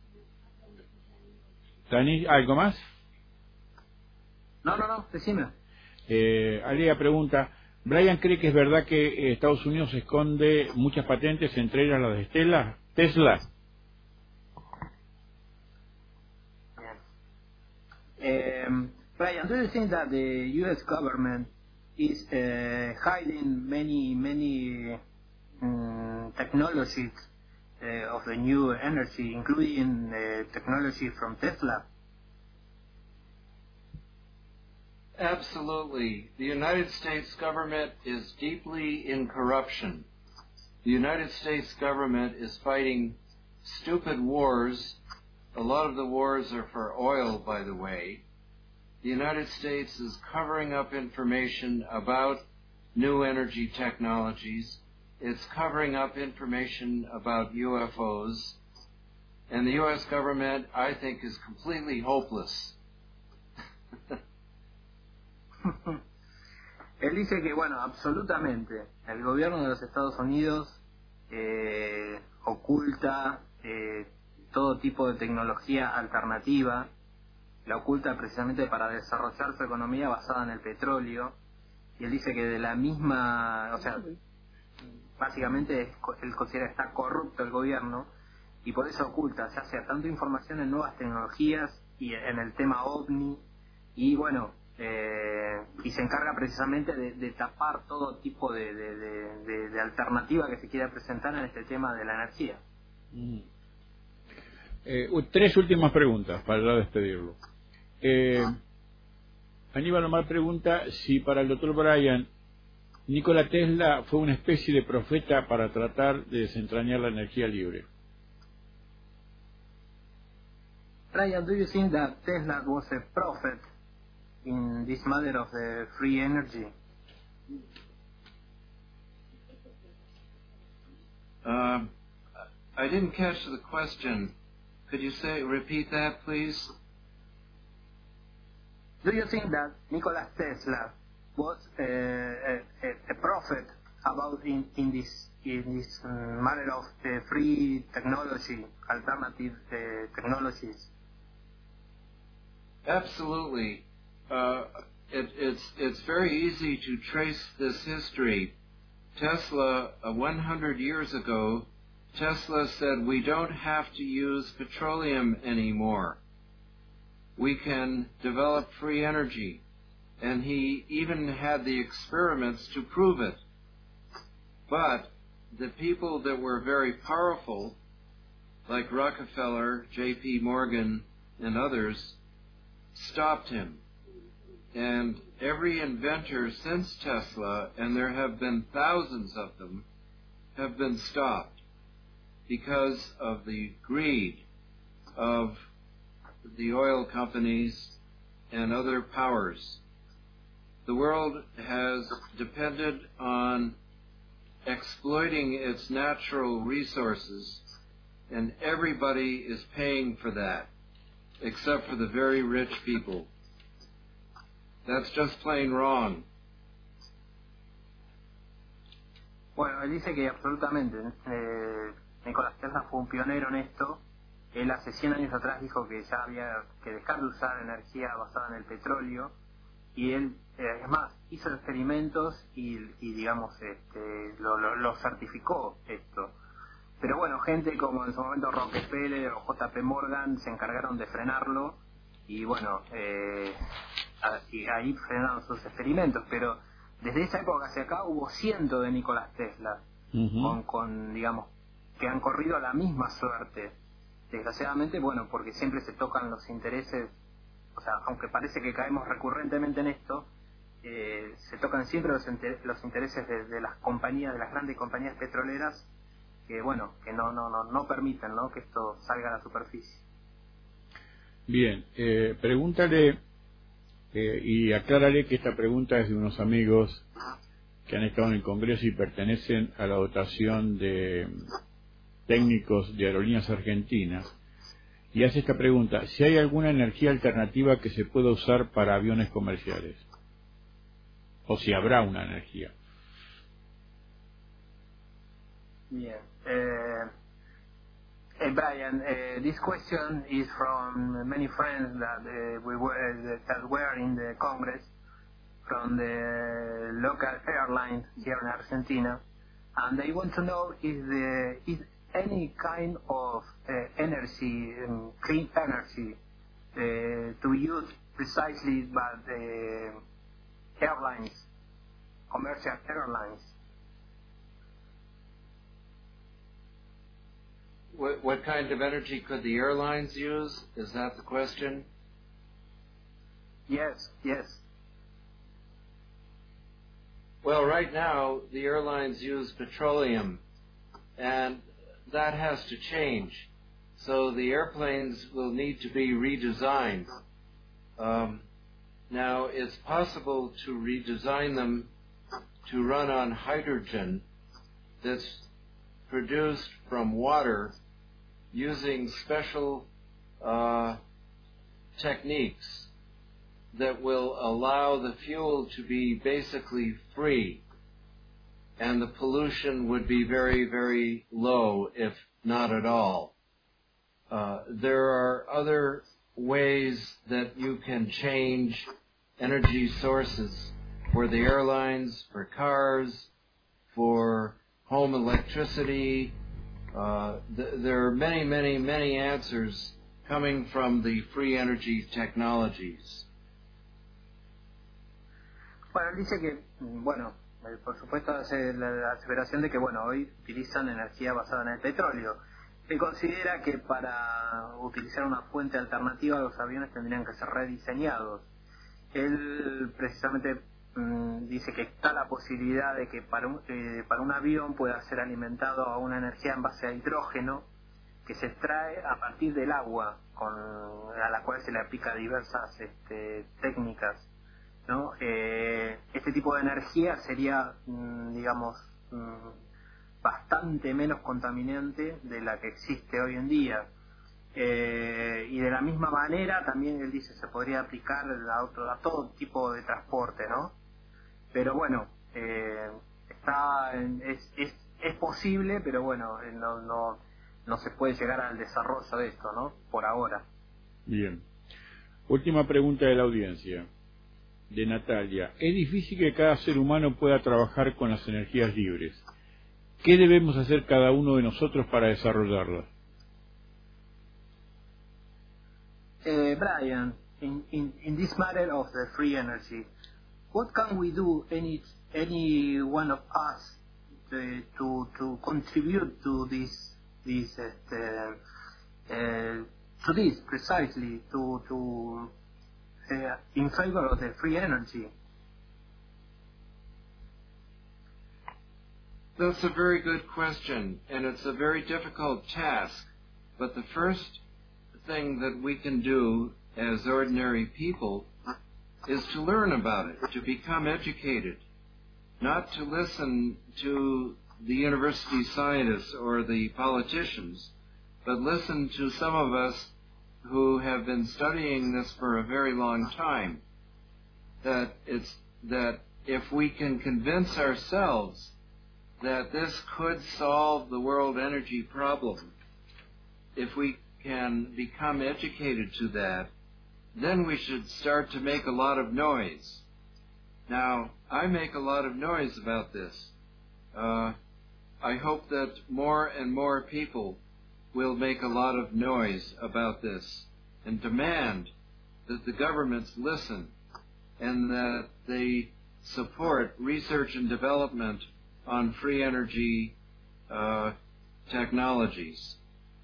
¿Algo más? No, no, no, decime. Eh, Alea pregunta, Brian cree que es verdad que Estados Unidos esconde muchas patentes, entre ellas las de Tesla. Tesla. Um, Brian, do you think that the U S government is uh, hiding many, many um, technologies uh, of the new energy, including uh, technology from Tesla? Absolutely. The United States government is deeply in corruption. The United States government is fighting stupid wars. A lot of the wars are for oil, by the way. The United States is covering up information about new energy technologies. It's covering up information about U F Os. And the U S government, I think, is completely hopeless. Él dice que, bueno, absolutamente, el gobierno de los Estados Unidos eh, oculta eh, todo tipo de tecnología alternativa, la oculta precisamente para desarrollar su economía basada en el petróleo, y él dice que de la misma, o sea, básicamente él considera que está corrupto el gobierno, y por eso oculta, ya sea tanto información en nuevas tecnologías y en el tema OVNI, y bueno, eh, y se encarga precisamente de, de tapar todo tipo de, de, de, de, de alternativa que se quiera presentar en este tema de la energía. Mm. Eh, tres últimas preguntas para ya despedirlo. Eh, Aníbal Omar pregunta si para el doctor Brian, Nikola Tesla fue una especie de profeta para tratar de desentrañar la energía libre. Brian, do you think that Tesla was a prophet in this matter of the free energy? Um, I didn't catch the question. Could you say, repeat that, please? Do you think that Nikola Tesla was uh, a, a, a prophet about in, in this in this uh, matter of the free technology, alternative uh, technologies? Absolutely. Uh, it, it's it's very easy to trace this history. Tesla, uh, one hundred years ago, Tesla said we don't have to use petroleum anymore. We can develop free energy. And he even had the experiments to prove it. But the people that were very powerful, like Rockefeller, J P Morgan, and others, stopped him. And every inventor since Tesla, and there have been thousands of them, have been stopped because of the greed of the oil companies and other powers. The world has depended on exploiting its natural resources, and everybody is paying for that, except for the very rich people. That's just plain wrong. Bueno, él dice que absolutamente eh, Nikola Tesla fue un pionero en esto. Él hace cien años atrás dijo que ya había que dejar de usar energía basada en el petróleo, y él, eh, es más, hizo experimentos y, y digamos, este, lo, lo, lo certificó esto. Pero bueno, gente como en su momento Rockefeller o J P Morgan se encargaron de frenarlo, y bueno, eh, y ahí frenaron sus experimentos. Pero desde esa época hacia acá hubo cientos de Nikola Tesla, uh-huh. con, con, digamos, que han corrido la misma suerte. Desgraciadamente, bueno, porque siempre se tocan los intereses, o sea, aunque parece que caemos recurrentemente en esto, eh, se tocan siempre los, inter los intereses de, de las compañías, de las grandes compañías petroleras, que bueno, que no no no, no permiten, ¿no?, que esto salga a la superficie. Bien, eh, pregúntale eh, y aclárale que esta pregunta es de unos amigos que han estado en el Congreso y pertenecen a la dotación de técnicos de aerolíneas argentinas, y hace esta pregunta: si hay alguna energía alternativa que se pueda usar para aviones comerciales, o si habrá una energía. Yeah. Uh, uh, Brian, uh, this question is from many friends that uh, we were uh, that were in the Congress from the local airlines here in Argentina, and they want to know if the if any kind of uh, energy, um, clean energy, uh, to use precisely by the airlines, commercial airlines. What, what kind of energy could the airlines use? Is that the question? Yes, yes. Well, right now, the airlines use petroleum, and that has to change. So the airplanes will need to be redesigned. Um, now, it's possible to redesign them to run on hydrogen that's produced from water using special uh, techniques that will allow the fuel to be basically free, and the pollution would be very, very low, if not at all. Uh, there are other ways that you can change energy sources for the airlines, for cars, for home electricity. Uh, th there are many, many, many answers coming from the free energy technologies. Bueno, él dice que, bueno, eh, por supuesto hace la, la aseveración de que, bueno, hoy utilizan energía basada en el petróleo, Se considera que para utilizar una fuente alternativa los aviones tendrían que ser rediseñados. Él precisamente mmm, dice que está la posibilidad de que para un, eh, para un avión pueda ser alimentado a una energía en base a hidrógeno que se extrae a partir del agua, con, a la cual se le aplica diversas este, técnicas, ¿no? Eh, este tipo de energía sería, mmm, digamos, mmm, bastante menos contaminante de la que existe hoy en día. Eh, y de la misma manera también él dice se podría aplicar a, otro, a todo tipo de transporte, ¿no? Pero bueno, eh, está en, es, es, es posible, pero bueno, eh, no, no, no se puede llegar al desarrollo de esto, ¿no? Por ahora. Bien. Última pregunta de la audiencia, de Natalia. Es difícil que cada ser humano pueda trabajar con las energías libres. ¿Qué debemos hacer cada uno de nosotros para desarrollarlas? Uh, Brian, in, in, in this matter of the free energy, what can we do, any any one of us, to to, to contribute to this this uh, uh, to this precisely to to uh, in favor of the free energy? That's a very good question, and it's a very difficult task. But the first thing that we can do as ordinary people is to learn about it, to become educated, not to listen to the university scientists or the politicians, but listen to some of us who have been studying this for a very long time, that it's that if we can convince ourselves that this could solve the world energy problem, if we can become educated to that, then we should start to make a lot of noise. Now, I make a lot of noise about this. Uh, I hope that more and more people will make a lot of noise about this and demand that the governments listen and that they support research and development on free energy uh, technologies.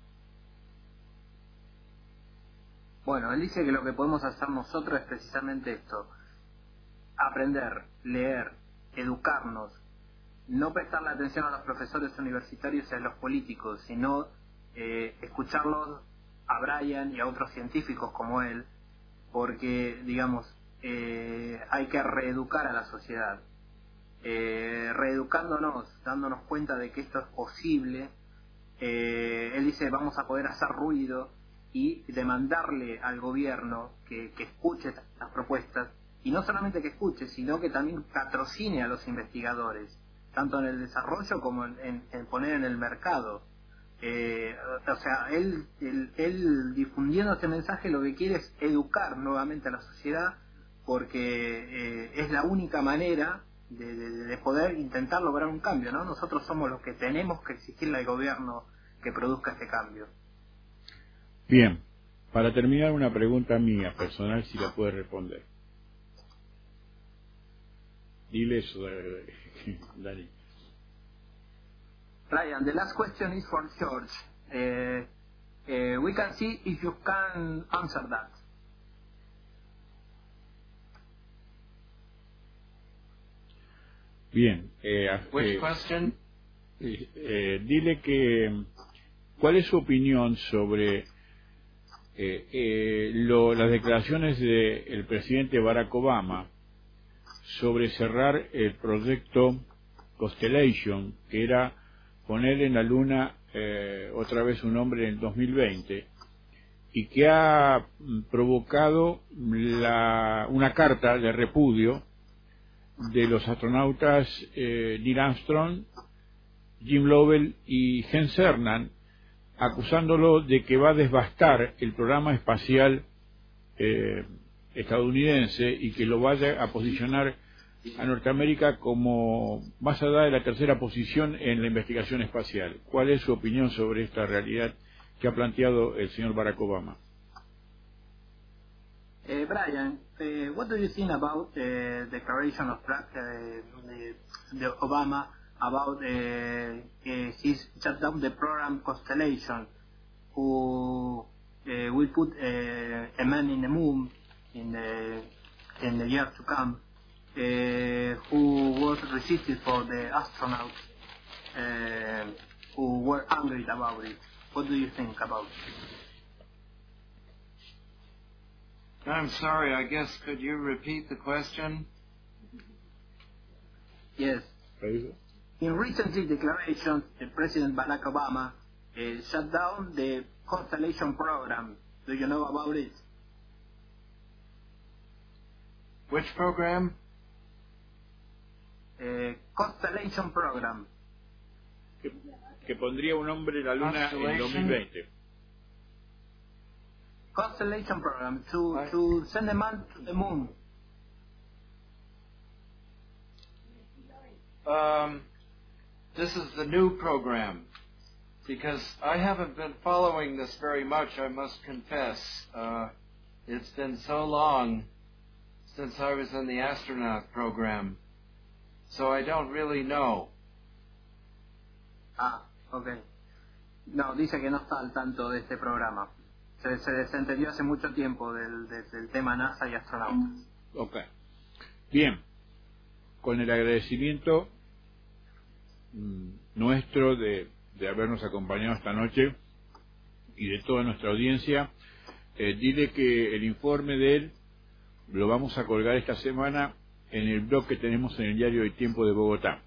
Bueno, él dice que lo que podemos hacer nosotros es precisamente esto: aprender, leer, educarnos, no prestarle atención a los profesores universitarios y a los políticos, sino eh, escucharlos a Brian y a otros científicos como él, porque, digamos, eh, hay que reeducar a la sociedad. Eh, reeducándonos, dándonos cuenta de que esto es posible. Eh, él dice vamos a poder hacer ruido y demandarle al gobierno que, que escuche estas propuestas, y no solamente que escuche, sino que también patrocine a los investigadores, tanto en el desarrollo como en, en, en poner en el mercado. Eh, o sea, él, él, él difundiendo este mensaje lo que quiere es educar nuevamente a la sociedad, porque eh, es la única manera De, de, de poder intentar lograr un cambio, ¿no? Nosotros somos los que tenemos que exigirle al gobierno que produzca este cambio. Bien, para terminar, una pregunta mía, personal, si la puede responder. Dile eso, Dani. Ryan, the last question is for George. Uh, uh, we can see if you can answer that. Bien, eh, Which eh, question? eh, eh, dile que cuál es su opinión sobre eh, eh, lo, las declaraciones del presidente Barack Obama sobre cerrar el proyecto Constellation, que era poner en la Luna eh, otra vez un hombre en el dos mil veinte, y que ha provocado la, una carta de repudio de los astronautas eh, Neil Armstrong, Jim Lovell y Gene Cernan, acusándolo de que va a devastar el programa espacial eh, estadounidense y que lo vaya a posicionar a Norteamérica como más allá de la tercera posición en la investigación espacial. ¿Cuál es su opinión sobre esta realidad que ha planteado el señor Barack Obama? Uh, Brian, uh, what do you think about the declaration of uh, the, the Obama about uh, uh, he's shut down the program Constellation, who uh, will put uh, a man in the moon in the in the year to come, uh, who was resisted for the astronauts uh, who were angry about it. What do you think about it? I'm sorry, I guess, could you repeat the question? Yes. In recent declarations, the President Barack Obama uh, shut down the Constellation program. Do you know about it? Which program? Uh, Constellation program. Que, que pondría un hombre en la luna en dos mil veinte. Constellation program to to send a man to the moon. Um, this is the new program, because I haven't been following this very much, I must confess. Uh, it's been so long since I was in the astronaut program, so I don't really know. Ah, okay. No, dice que no está al tanto de este programa. Se, se desentendió hace mucho tiempo del, del, del tema NASA y astronautas. Ok. Bien. Con el agradecimiento mm, nuestro de, de habernos acompañado esta noche y de toda nuestra audiencia, eh, dile que el informe de él lo vamos a colgar esta semana en el blog que tenemos en el diario El Tiempo de Bogotá.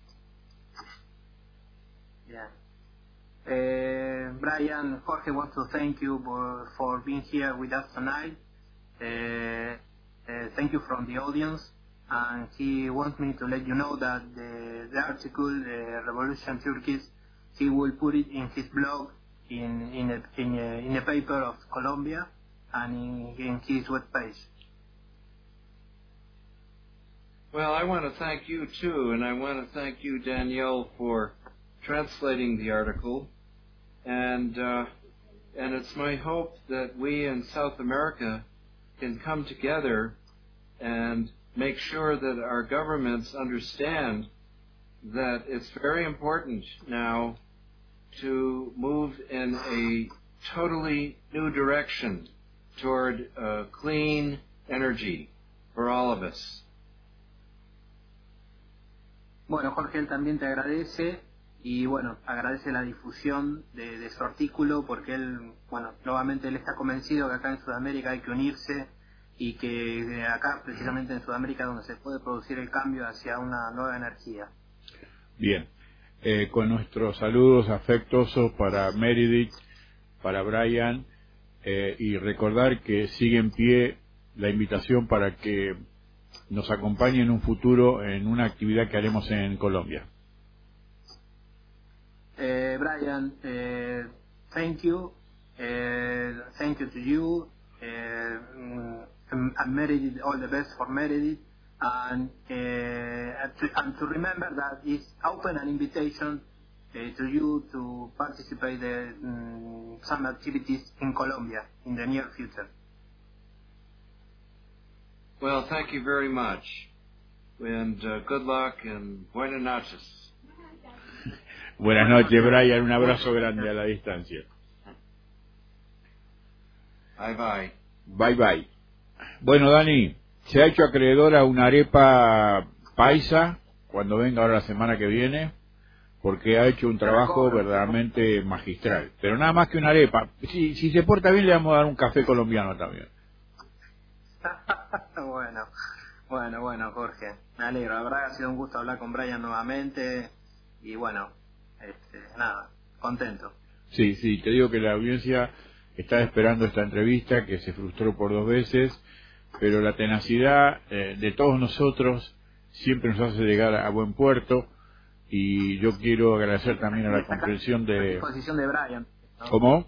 Yeah. Uh, Brian, Jorge wants to thank you for, for being here with us tonight. Uh, uh, thank you from the audience. And he wants me to let you know that the, the article, uh, Revolution Turkeys, he will put it in his blog, in in a, in a, in a paper of Colombia, and in, in his webpage. Well, I want to thank you too, and I want to thank you, Danielle, for translating the article, and uh, and it's my hope that we in South America can come together and make sure that our governments understand that it's very important now to move in a totally new direction toward uh, clean energy for all of us. Bueno, Jorge, él también te agradece y, bueno, agradece la difusión de, de su artículo porque él, bueno, nuevamente él está convencido que acá en Sudamérica hay que unirse y que acá, precisamente en Sudamérica, donde se puede producir el cambio hacia una nueva energía. Bien, eh, con nuestros saludos afectuosos para Meredith, para Brian, eh, y recordar que sigue en pie la invitación para que nos acompañe en un futuro en una actividad que haremos en Colombia. Eh, Brian, eh, thank you, eh, thank you to you, eh, and Meredith, all the best for Meredith, and, uh, and, to, and to remember that it's open an invitation uh, to you to participate in um, some activities in Colombia in the near future. Well, thank you very much, and uh, good luck, and buenas noches. Buenas noches, Brian, un abrazo grande a la distancia. Bye bye. Bye bye. Bueno, Dani, se ha hecho acreedor a una arepa paisa cuando venga ahora la semana que viene, porque ha hecho un trabajo verdaderamente magistral. Pero nada más que una arepa. Si, si se porta bien, le vamos a dar un café colombiano también. Bueno, bueno, bueno, Jorge, me alegro. La verdad ha sido un gusto hablar con Brian nuevamente y bueno, este, nada, contento. Sí, sí, te digo que la audiencia está esperando esta entrevista, que se frustró por dos veces, pero la tenacidad eh, de todos nosotros siempre nos hace llegar a buen puerto, y yo quiero agradecer también a la comprensión de... La disposición de Brian, ¿no? ¿Cómo?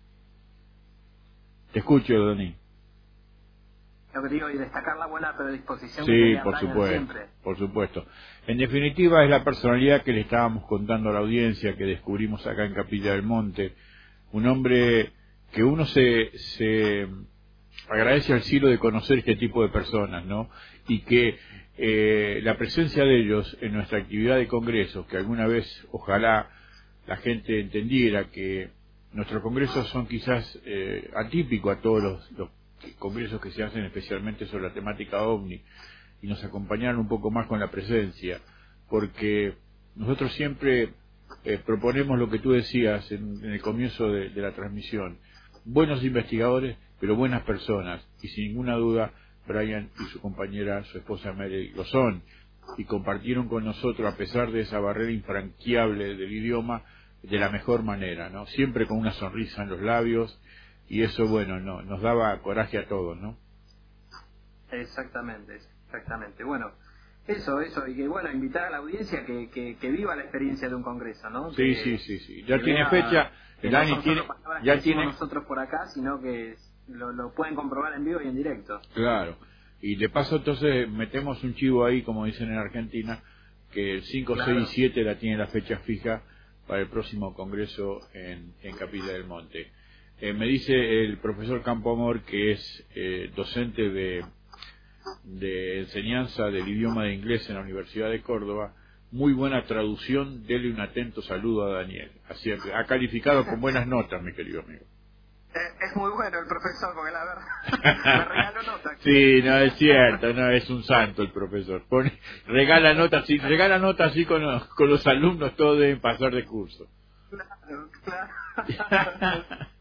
Te escucho, Dani. Lo que digo, y destacar la buena predisposición sí, que tenía por Brian supuesto, siempre. por supuesto. En definitiva es la personalidad que le estábamos contando a la audiencia, que descubrimos acá en Capilla del Monte. Un hombre que uno se, se agradece al cielo de conocer este tipo de personas, ¿no? Y que eh, la presencia de ellos en nuestra actividad de congresos, que alguna vez ojalá la gente entendiera que nuestros congresos son quizás eh, atípicos a todos los, los congresos que se hacen especialmente sobre la temática OVNI, y nos acompañaron un poco más con la presencia, porque nosotros siempre eh, proponemos lo que tú decías en, en el comienzo de, de la transmisión: buenos investigadores, pero buenas personas, y sin ninguna duda Brian y su compañera, su esposa Mary, lo son, y compartieron con nosotros, a pesar de esa barrera infranqueable del idioma, de la mejor manera, ¿no? Siempre con una sonrisa en los labios, y eso, bueno, no, nos daba coraje a todos, ¿no? Exactamente, exactamente. Bueno, eso, eso, y que bueno, invitar a la audiencia que, que, que viva la experiencia de un congreso, ¿no? Sí, que, sí, sí, sí. Ya que tiene vea, fecha, que Dani no son tiene, solo palabras ya que decimos tiene... nosotros por acá, sino que lo, lo pueden comprobar en vivo y en directo. Claro. Y de paso entonces metemos un chivo ahí, como dicen en Argentina, que el cinco, Claro. seis y siete la tiene la fecha fija para el próximo congreso en, en Capilla del Monte. Eh, me dice el profesor Campoamor, que es eh, docente de, de enseñanza del idioma de inglés en la Universidad de Córdoba: muy buena traducción, dele un atento saludo a Daniel. Así que ha calificado con buenas notas, mi querido amigo. Es muy bueno el profesor, porque la verdad me regaló notas. Sí, no, es cierto, no, es un santo el profesor. Pone, regala notas, sí, regala notas así con los, con los alumnos, todos deben pasar de curso. Claro, claro.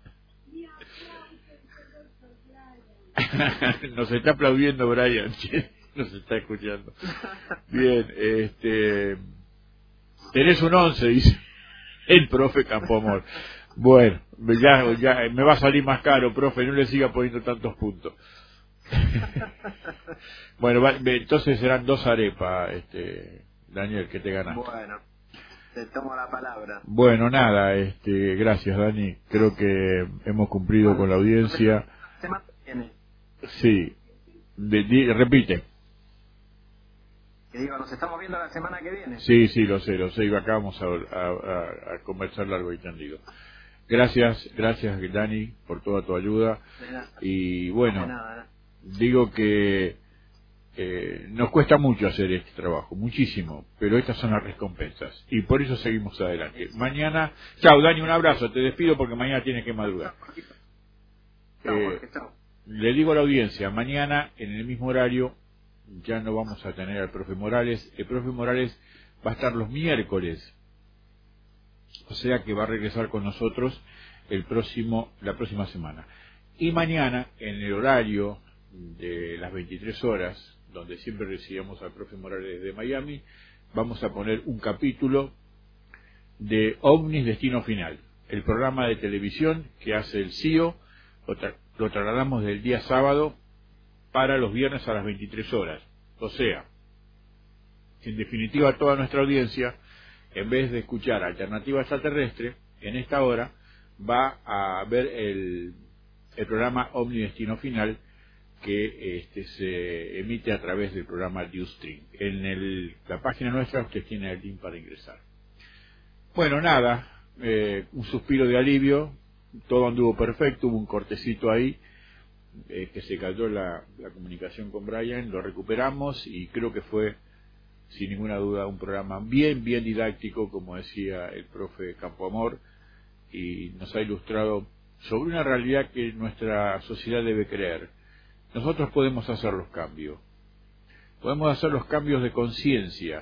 Nos está aplaudiendo Brian, nos está escuchando. Bien, este, tenés un once, dice el profe Campoamor. Bueno, ya, ya me va a salir más caro, profe, no le siga poniendo tantos puntos. Bueno, va, entonces serán dos arepas, este, Daniel, que te ganaste. Bueno, te tomo la palabra. Bueno, nada, este, gracias, Dani. Creo que hemos cumplido bueno, con la audiencia. La semana que viene. Sí, de, de, repite. Que digo, nos estamos viendo la semana que viene. Sí, sí, lo sé, lo sé, y acá vamos a, a, a conversar largo y tendido. Gracias, gracias Dani por toda tu ayuda. Y bueno, nada, digo que eh, nos cuesta mucho hacer este trabajo, muchísimo, pero estas son las recompensas y por eso seguimos adelante. Mañana, chao Dani, un abrazo, te despido porque mañana tienes que madrugar. Eh, le digo a la audiencia, mañana en el mismo horario ya no vamos a tener al profe Morales. El profe Morales va a estar los miércoles, o sea que va a regresar con nosotros el próximo, la próxima semana. Y mañana, en el horario de las veintitrés horas, donde siempre recibimos al profe Morales de Miami, vamos a poner un capítulo de OVNIS Destino Final, el programa de televisión que hace el C I O. Lo, tra lo trasladamos del día sábado para los viernes a las veintitrés horas. O sea, en definitiva, toda nuestra audiencia, en vez de escuchar Alternativa Extraterrestre, en esta hora va a ver el, el programa OVNI Destino Final, que este, se emite a través del programa Ustream. En el, la página nuestra usted tiene el link para ingresar. Bueno, nada, eh, un suspiro de alivio, todo anduvo perfecto, hubo un cortecito ahí, eh, que se cayó la, la comunicación con Brian, lo recuperamos y creo que fue sin ninguna duda un programa bien, bien didáctico, como decía el profe Campoamor, y nos ha ilustrado sobre una realidad que nuestra sociedad debe creer. Nosotros podemos hacer los cambios, podemos hacer los cambios de conciencia,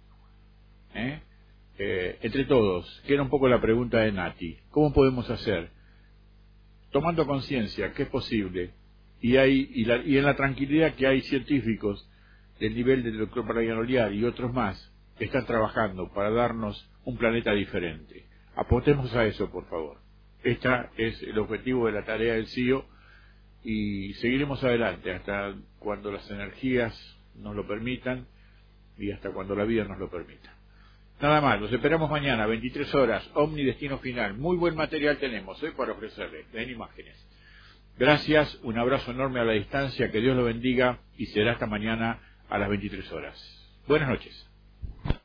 ¿eh? Eh, entre todos, que era un poco la pregunta de Nati. ¿Cómo podemos hacer? Tomando conciencia que es posible, y, hay, y, la, y en la tranquilidad que hay científicos del nivel del doctor Brian Oliar y otros más que están trabajando para darnos un planeta diferente. Apostemos a eso, por favor. Este es el objetivo de la tarea del C I O y seguiremos adelante hasta cuando las energías nos lo permitan y hasta cuando la vida nos lo permita. Nada más, los esperamos mañana, veintitrés horas, OVNI Destino Final. Muy buen material tenemos hoy para ofrecerles en imágenes. Gracias, un abrazo enorme a la distancia, que Dios lo bendiga y será hasta mañana a las veintitrés horas. Buenas noches.